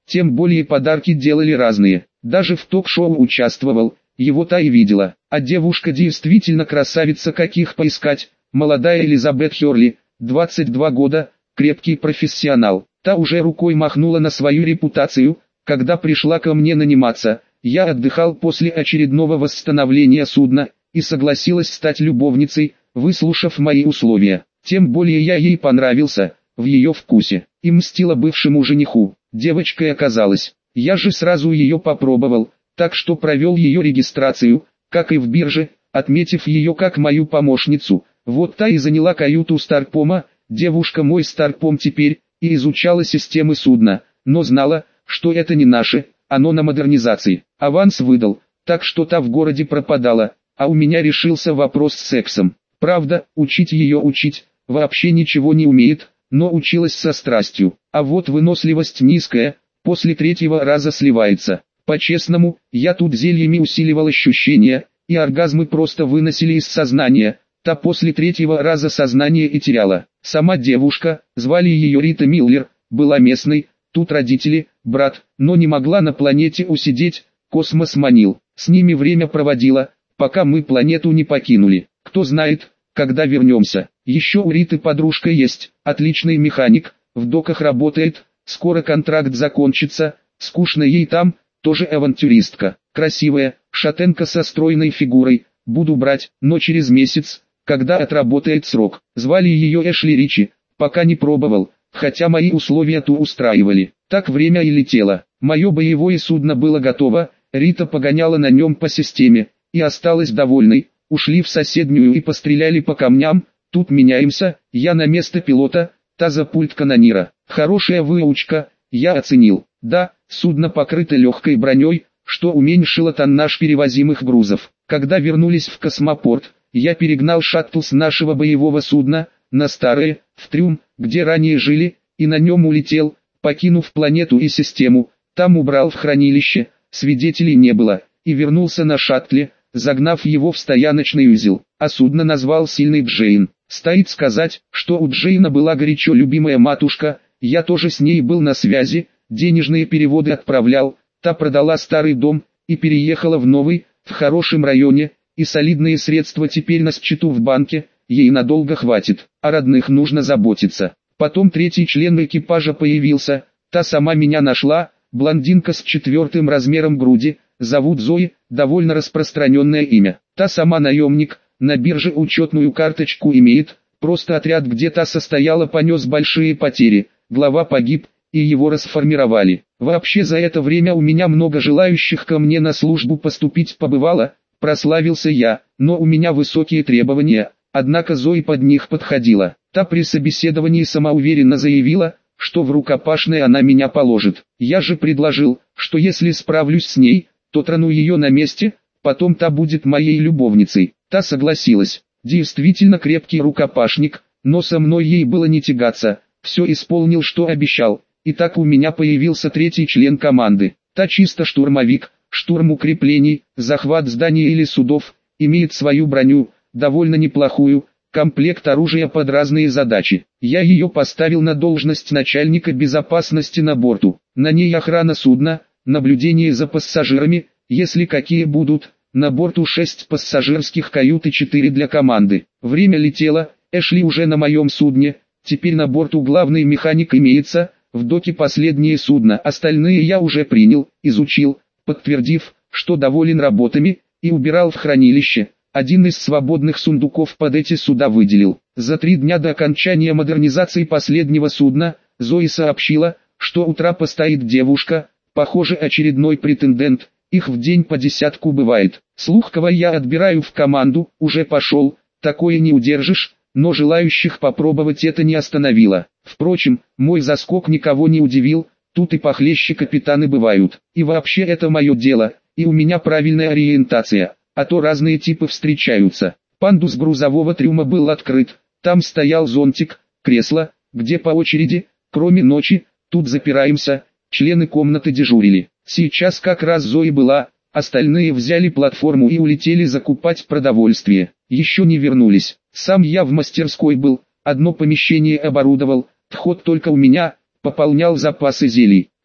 тем более подарки делали разные. Даже в ток-шоу участвовал, его та и видела. А девушка действительно красавица, каких поискать. Молодая Элизабет Хёрли, двадцать два года, крепкий профессионал. Та уже рукой махнула на свою репутацию, когда пришла ко мне наниматься. Я отдыхал после очередного восстановления судна, и согласилась стать любовницей, выслушав мои условия. Тем более я ей понравился, в ее вкусе, и мстила бывшему жениху. Девочкой оказалась. Я же сразу ее попробовал, так что провел ее регистрацию, как и в бирже, отметив ее как мою помощницу. Вот та и заняла каюту Старпома. Девушка мой Старпом теперь, и изучала системы судна, но знала, что это не наше, оно на модернизации. Аванс выдал, так что та в городе пропадала, а у меня решился вопрос с сексом. Правда, учить ее учить, вообще ничего не умеет, но училась со страстью. А вот выносливость низкая, после третьего раза сливается. По-честному, я тут зельями усиливал ощущения, и оргазмы просто выносили из сознания. Та после третьего раза сознание и теряла. Сама девушка, звали ее Рита Миллер, была местной, тут родители, брат, но не могла на планете усидеть, космос манил. С ними время проводила, пока мы планету не покинули. Кто знает, когда вернемся. Еще у Риты подружка есть, отличный механик, в доках работает, скоро контракт закончится, скучно ей там, тоже авантюристка. Красивая, шатенка со стройной фигурой, буду брать, но через месяц, когда отработает срок. Звали ее Эшли Ричи, пока не пробовал, хотя мои условия ту устраивали. Так время и летело. Мое боевое судно было готово, Рита погоняла на нем по системе, и осталась довольной. Ушли в соседнюю и постреляли по камням. Тут меняемся, я на место пилота, та за пульт канонира. Хорошая выучка, я оценил. Да, судно покрыто легкой броней, что уменьшило тоннаж перевозимых грузов. Когда вернулись в космопорт, я перегнал шаттл с нашего боевого судна на старое, в трюм, где ранее жили, и на нем улетел, покинув планету и систему. Там убрал в хранилище, свидетелей не было, и вернулся на шаттле, загнав его в стояночный узел. А судно назвал «Сильный Джейн». Стоит сказать, что у Джейна была горячо любимая матушка, я тоже с ней был на связи, денежные переводы отправлял, та продала старый дом и переехала в новый, в хорошем районе, и солидные средства теперь на счету в банке, ей надолго хватит, о родных нужно заботиться. Потом третий член экипажа появился, та сама меня нашла, блондинка с четвертым размером груди, зовут Зои, довольно распространенное имя. Та сама наемник, на бирже учетную карточку имеет, просто отряд где та состояла понес большие потери, глава погиб, и его расформировали. Вообще за это время у меня много желающих ко мне на службу поступить побывало, прославился я, но у меня высокие требования, однако Зои под них подходила. Та при собеседовании самоуверенно заявила, что в рукопашной она меня положит. Я же предложил, что если справлюсь с ней, то трону ее на месте, потом та будет моей любовницей. Та согласилась. Действительно крепкий рукопашник, но со мной ей было не тягаться, все исполнил, что обещал. И так у меня появился третий член команды. Та чисто штурмовик, штурм укреплений, захват зданий или судов, имеет свою броню, довольно неплохую, комплект оружия под разные задачи. Я ее поставил на должность начальника безопасности на борту. На ней охрана судна, наблюдение за пассажирами, если какие будут, на борту шесть пассажирских кают и четыре для команды. Время летело, Эшли уже на моем судне, теперь на борту главный механик имеется, в доке последнее судно, остальные я уже принял, изучил, подтвердив, что доволен работами, и убирал в хранилище. Один из свободных сундуков под эти суда выделил. За три дня до окончания модернизации последнего судна, Зои сообщила, что у трапа стоит девушка, похоже очередной претендент, их в день по десятку бывает. Слух, кого я отбираю в команду, уже пошел, такое не удержишь, но желающих попробовать это не остановило. Впрочем, мой заскок никого не удивил, тут и похлеще капитаны бывают. И вообще это мое дело, и у меня правильная ориентация, а то разные типы встречаются. Пандус грузового трюма был открыт, там стоял зонтик, кресло, где по очереди, кроме ночи, тут запираемся, члены комнаты дежурили. Сейчас как раз Зои была, остальные взяли платформу и улетели закупать продовольствие. Еще не вернулись. Сам я в мастерской был, одно помещение оборудовал, вход только у меня, пополнял запасы зелий.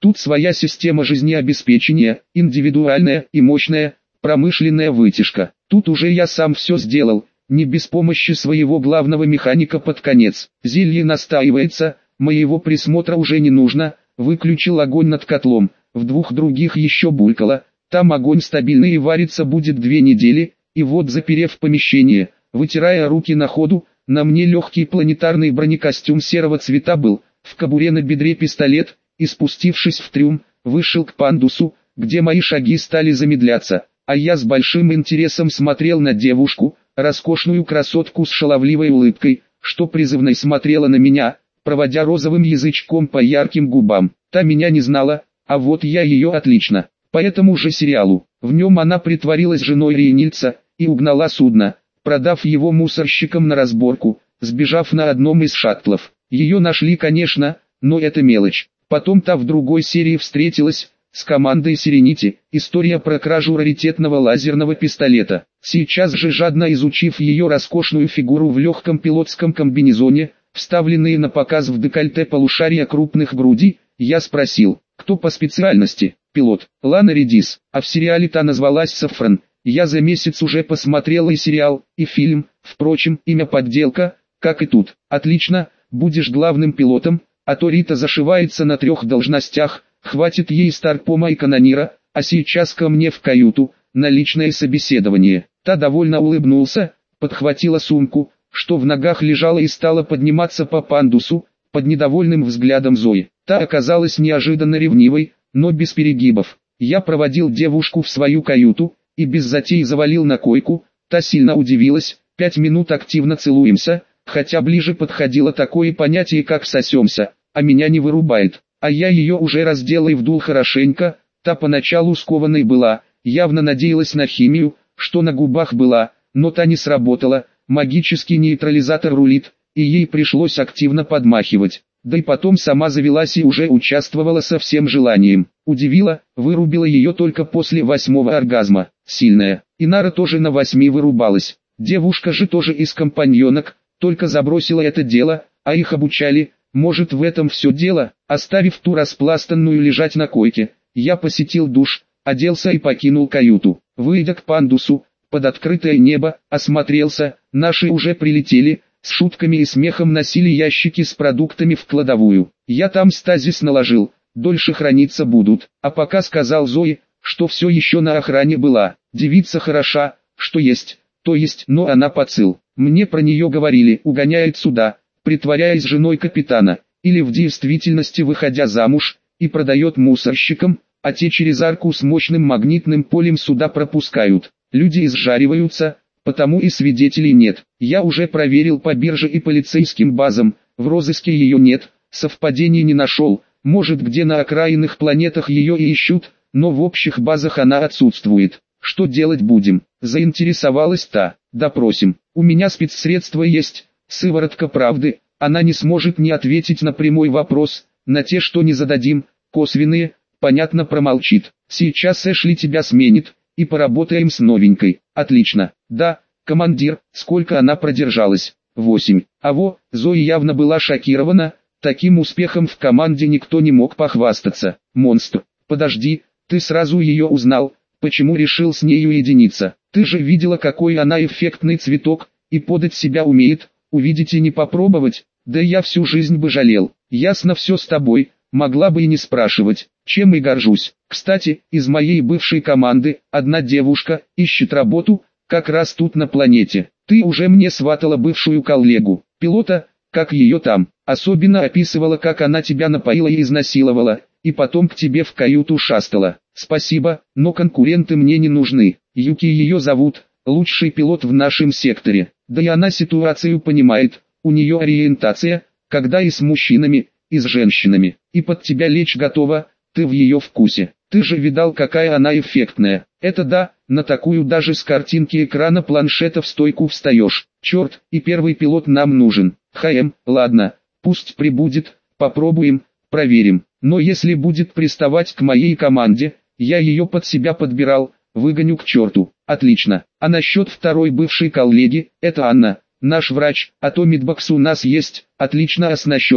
Тут своя система жизнеобеспечения, индивидуальная и мощная, промышленная вытяжка. Тут уже я сам все сделал, не без помощи своего главного механика под конец. Зелье настаивается, моего присмотра уже не нужно, выключил огонь над котлом, в двух других еще булькало, там огонь стабильный и вариться будет две недели, и вот заперев помещение, вытирая руки на ходу, на мне легкий планетарный бронекостюм серого цвета был, в кобуре на бедре пистолет, и спустившись в трюм, вышел к пандусу, где мои шаги стали замедляться, а я с большим интересом смотрел на девушку, роскошную красотку с шаловливой улыбкой, что призывно смотрела на меня, проводя розовым язычком по ярким губам. Та меня не знала, а вот я ее отлично. По этому же сериалу, в нем она притворилась женой Рейнильдса и угнала судно, продав его мусорщикам на разборку, сбежав на одном из шаттлов. Ее нашли, конечно, но это мелочь. Потом та в другой серии встретилась с командой Сиренити, история про кражу раритетного лазерного пистолета. Сейчас же, жадно изучив ее роскошную фигуру в легком пилотском комбинезоне, вставленные на показ в декольте полушария крупных грудей, я спросил, кто по специальности? Пилот. Лана Редис, а в сериале та назвалась Сафран. Я за месяц уже посмотрела и сериал, и фильм, впрочем, имя подделка, как и тут. Отлично, будешь главным пилотом, а то Рита зашивается на трех должностях, хватит ей старпома и канонира, а сейчас ко мне в каюту, на личное собеседование. Та довольно улыбнулся, подхватила сумку, что в ногах лежала и стала подниматься по пандусу, под недовольным взглядом Зои. Та оказалась неожиданно ревнивой, но без перегибов. Я проводил девушку в свою каюту, и без затей завалил на койку, та сильно удивилась, пять минут активно целуемся, хотя ближе подходило такое понятие как сосемся, а меня не вырубает, а я ее уже раздел и вдул хорошенько, та поначалу скованной была, явно надеялась на химию, что на губах была, но та не сработала, магический нейтрализатор рулит, и ей пришлось активно подмахивать. Да и потом сама завелась и уже участвовала со всем желанием. Удивила, вырубила ее только после восьмого оргазма. Сильная. Инара тоже на восьми вырубалась. Девушка же тоже из компаньонок, только забросила это дело, а их обучали. Может, в этом все дело? Оставив ту распластанную лежать на койке, я посетил душ, оделся и покинул каюту. Выйдя к пандусу, под открытое небо, осмотрелся, наши уже прилетели. С шутками и смехом носили ящики с продуктами в кладовую. Я там стазис наложил, дольше храниться будут. А пока сказал Зое, что все еще на охране была. Девица хороша, что есть, то есть, но она поцил. Мне про нее говорили, угоняет сюда, притворяясь женой капитана, или в действительности выходя замуж, и продает мусорщикам, а те через арку с мощным магнитным полем сюда пропускают. Люди изжариваются, потому и свидетелей нет. Я уже проверил по бирже и полицейским базам, в розыске ее нет, совпадений не нашел, может где на окраинных планетах ее и ищут, но в общих базах она отсутствует. Что делать будем? Заинтересовалась та. Допросим. У меня спецсредства есть, сыворотка правды, она не сможет не ответить на прямой вопрос, на те, что не зададим, косвенные, понятно, промолчит. Сейчас Эшли тебя сменит, и поработаем с новенькой. Отлично. Да, командир, сколько она продержалась? Восемь. А во, Зои явно была шокирована, таким успехом в команде никто не мог похвастаться. Монстр. Подожди, ты сразу ее узнал, почему решил с нею единиться? Ты же видела, какой она эффектный цветок, и подать себя умеет, увидеть и не попробовать, да я всю жизнь бы жалел. Ясно все с тобой, могла бы и не спрашивать, чем и горжусь. Кстати, из моей бывшей команды, одна девушка, ищет работу, как раз тут на планете. Ты уже мне сватала бывшую коллегу, пилота, как ее там. Особенно описывала, как она тебя напоила и изнасиловала, и потом к тебе в каюту шастала. Спасибо, но конкуренты мне не нужны. Юки ее зовут, лучший пилот в нашем секторе. Да и она ситуацию понимает, у нее ориентация, когда и с мужчинами, и с женщинами. И под тебя лечь готова, ты в ее вкусе. Ты же видал, какая она эффектная. Это да, на такую даже с картинки экрана планшета в стойку встаешь. Черт, и первый пилот нам нужен. ХМ, ладно, пусть прибудет, попробуем, проверим. Но если будет приставать к моей команде, я ее под себя подбирал, выгоню к черту. Отлично. А насчет второй бывшей коллеги, это Анна, наш врач, а то медбокс у нас есть, отлично оснащенный,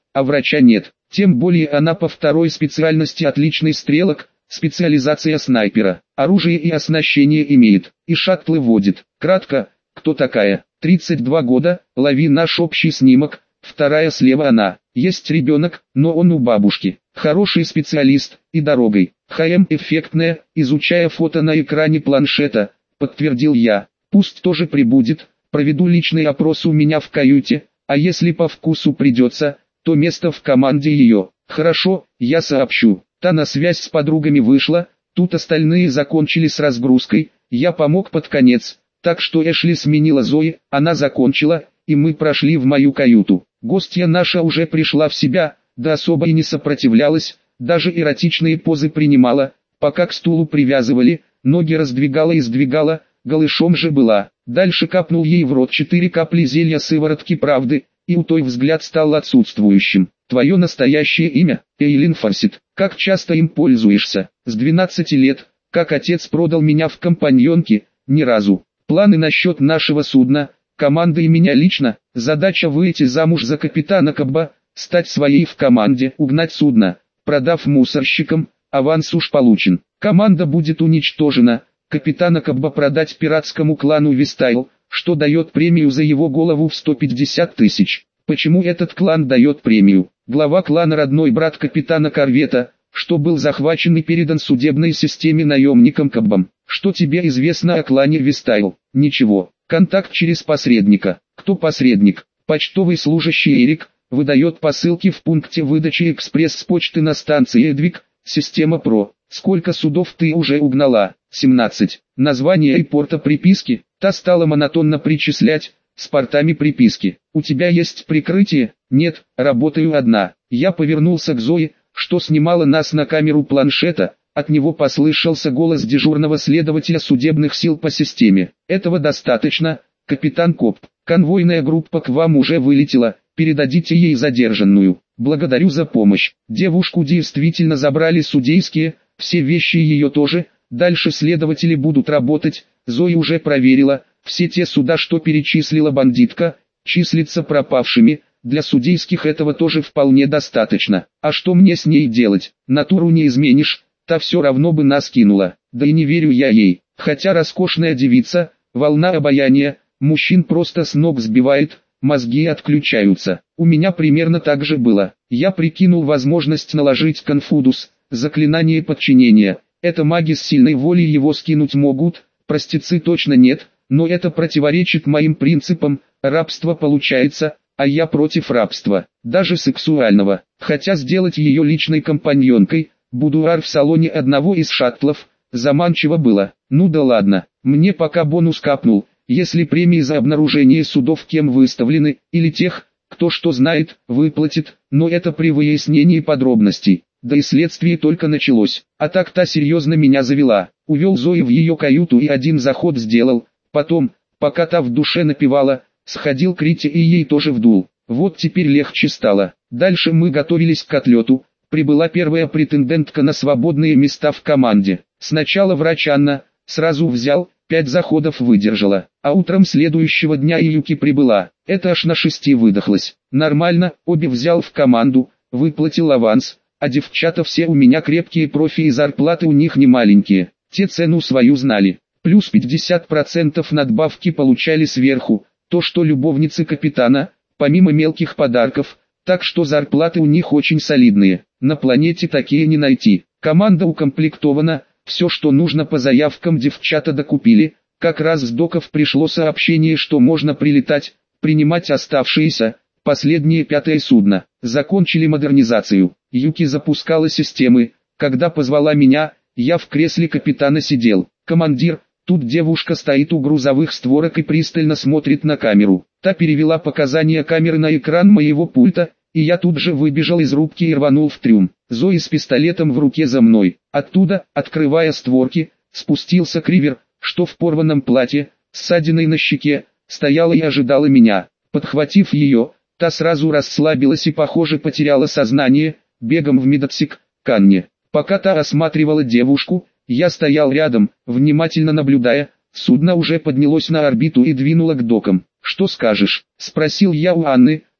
а врача нет. Тем более она по второй специальности отличный стрелок, специализация снайпера, оружие и оснащение имеет, и шаттлы водит. Кратко, кто такая? тридцать два года, лови наш общий снимок, вторая слева она. Есть ребенок, но он у бабушки. Хороший специалист, и дорогой. ХМ эффектная, изучая фото на экране планшета, подтвердил я. Пусть тоже прибудет, проведу личный опрос у меня в каюте, а если по вкусу придется, то место в команде ее. Хорошо, я сообщу. Та на связь с подругами вышла, тут остальные закончили с разгрузкой, я помог под конец, так что Эшли сменила Зои, она закончила, и мы прошли в мою каюту. Гостья наша уже пришла в себя, да особо и не сопротивлялась, даже эротичные позы принимала, пока к стулу привязывали, ноги раздвигала и сдвигала, голышом же была. Дальше капнул ей в рот четыре капли зелья сыворотки правды, и у той взгляд стал отсутствующим. Твое настоящее имя? Эйлин Фарсит. Как часто им пользуешься? С двенадцати лет, как отец продал меня в компаньонки, ни разу. Планы насчет нашего судна, команды и меня лично, задача выйти замуж за капитана Кабба, стать своей в команде, угнать судно, продав мусорщикам, аванс уж получен. Команда будет уничтожена, капитана Кабба продать пиратскому клану Вистайл, что дает премию за его голову в сто пятьдесят тысяч. Почему этот клан дает премию? Глава клана родной брат капитана корвета, что был захвачен и передан судебной системе наемникам Каббам. Что тебе известно о клане Вистайл? Ничего. Контакт через посредника. Кто посредник? Почтовый служащий Эрик, выдает посылки в пункте выдачи экспресс-почты на станции Эдвик, система ПРО. Сколько судов ты уже угнала? семнадцать. Название и порта приписки? Та стала монотонно причислять, с портами приписки. У тебя есть прикрытие? Нет, работаю одна. Я повернулся к Зое, что снимала нас на камеру планшета, от него послышался голос дежурного следователя судебных сил по системе. Этого достаточно, капитан Коп. Конвойная группа к вам уже вылетела, передадите ей задержанную. Благодарю за помощь. Девушку действительно забрали судейские, все вещи ее тоже, дальше следователи будут работать, Зоя уже проверила, все те суда, что перечислила бандитка, числятся пропавшими, для судейских этого тоже вполне достаточно. А что мне с ней делать? Натуру не изменишь, та все равно бы нас кинула, да и не верю я ей, хотя роскошная девица, волна обаяния, мужчин просто с ног сбивает, мозги отключаются. У меня примерно так же было. Я прикинул возможность наложить конфудус, заклинание подчинения. Это маги с сильной волей его скинуть могут, простецы точно нет, но это противоречит моим принципам, рабство получается, а я против рабства, даже сексуального. Хотя сделать ее личной компаньонкой, будуар в салоне одного из шаттлов, заманчиво было. Ну да ладно, мне пока бонус капнул, если премии за обнаружение судов кем выставлены, или тех, кто что знает, выплатит, но это при выяснении подробностей. Да и следствие только началось, а так та серьезно меня завела. Увел Зою в ее каюту и один заход сделал, потом, пока та в душе напевала, сходил к Рите и ей тоже вдул. Вот теперь легче стало. Дальше мы готовились к отлету, прибыла первая претендентка на свободные места в команде. Сначала врач Анна, сразу взял, пять заходов выдержала, а утром следующего дня и Юки прибыла, это аж на шести выдохлась. Нормально, обе взял в команду, выплатил аванс. А девчата все у меня крепкие профи и зарплаты у них не маленькие, те цену свою знали. Плюс пятьдесят процентов надбавки получали сверху, то что любовницы капитана, помимо мелких подарков, так что зарплаты у них очень солидные. На планете такие не найти. Команда укомплектована, все что нужно по заявкам девчата докупили, как раз с доков пришло сообщение, что можно прилетать, принимать оставшиеся. Последнее пятое судно. Закончили модернизацию. Юки запускала системы. Когда позвала меня, я в кресле капитана сидел. Командир, тут девушка стоит у грузовых створок и пристально смотрит на камеру. Та перевела показания камеры на экран моего пульта, и я тут же выбежал из рубки и рванул в трюм. Зои с пистолетом в руке за мной. Оттуда, открывая створки, спустился Кривер, что в порванном платье, с ссадиной на щеке, стояла и ожидала меня. Подхватив ее, та сразу расслабилась и, похоже, потеряла сознание, бегом в медотсек, к Анне. Пока та осматривала девушку, я стоял рядом, внимательно наблюдая, судно уже поднялось на орбиту и двинуло к докам. «Что скажешь?» – спросил я у Анны,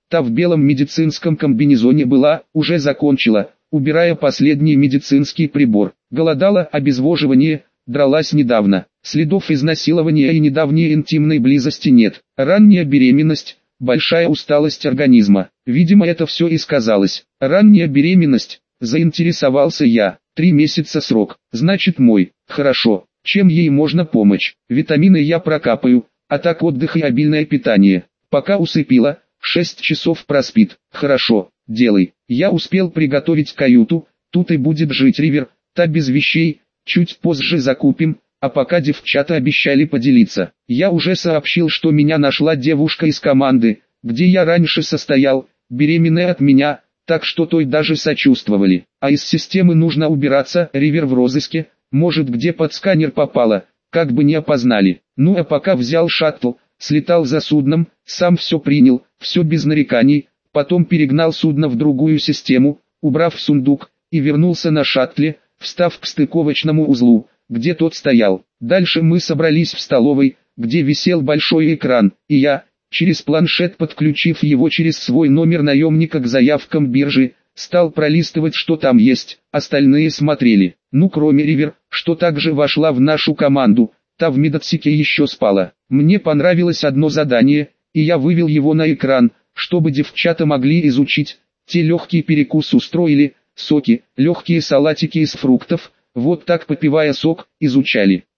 Та в белом медицинском комбинезоне была, уже закончила, убирая последний медицинский прибор. Голодала, обезвоживание, дралась недавно. Следов изнасилования и недавней интимной близости нет. Ранняя беременность, большая усталость организма. Видимо, это все и сказалось. Ранняя беременность, заинтересовался я. Три месяца срок. Значит мой. Хорошо. Чем ей можно помочь? Витамины я прокапаю, а так отдых и обильное питание. Пока усыпила, шесть часов проспит. Хорошо, делай. Я успел приготовить каюту, тут и будет жить Ривер, та без вещей, чуть позже закупим, а пока девчата обещали поделиться. Я уже сообщил, что меня нашла девушка из команды, где я раньше состоял, беременная от меня, так что той даже сочувствовали. А из системы нужно убираться, Ривер в розыске, может где под сканер попала, как бы не опознали. Ну а пока взял шаттл, слетал за судном, сам все принял, все без нареканий, потом перегнал судно в другую систему, убрав сундук, и вернулся на шаттле, встав к стыковочному узлу, где тот стоял. Дальше мы собрались в столовой, где висел большой экран, и я, через планшет подключив его через свой номер наемника к заявкам биржи, стал пролистывать, что там есть. Остальные смотрели. Ну кроме Ривер, что также вошла в нашу команду, та в медотсеке еще спала. Мне понравилось одно задание, и я вывел его на экран, чтобы девчата могли изучить. Те легкий перекус устроили, соки, легкие салатики из фруктов, вот так попивая сок, изучали.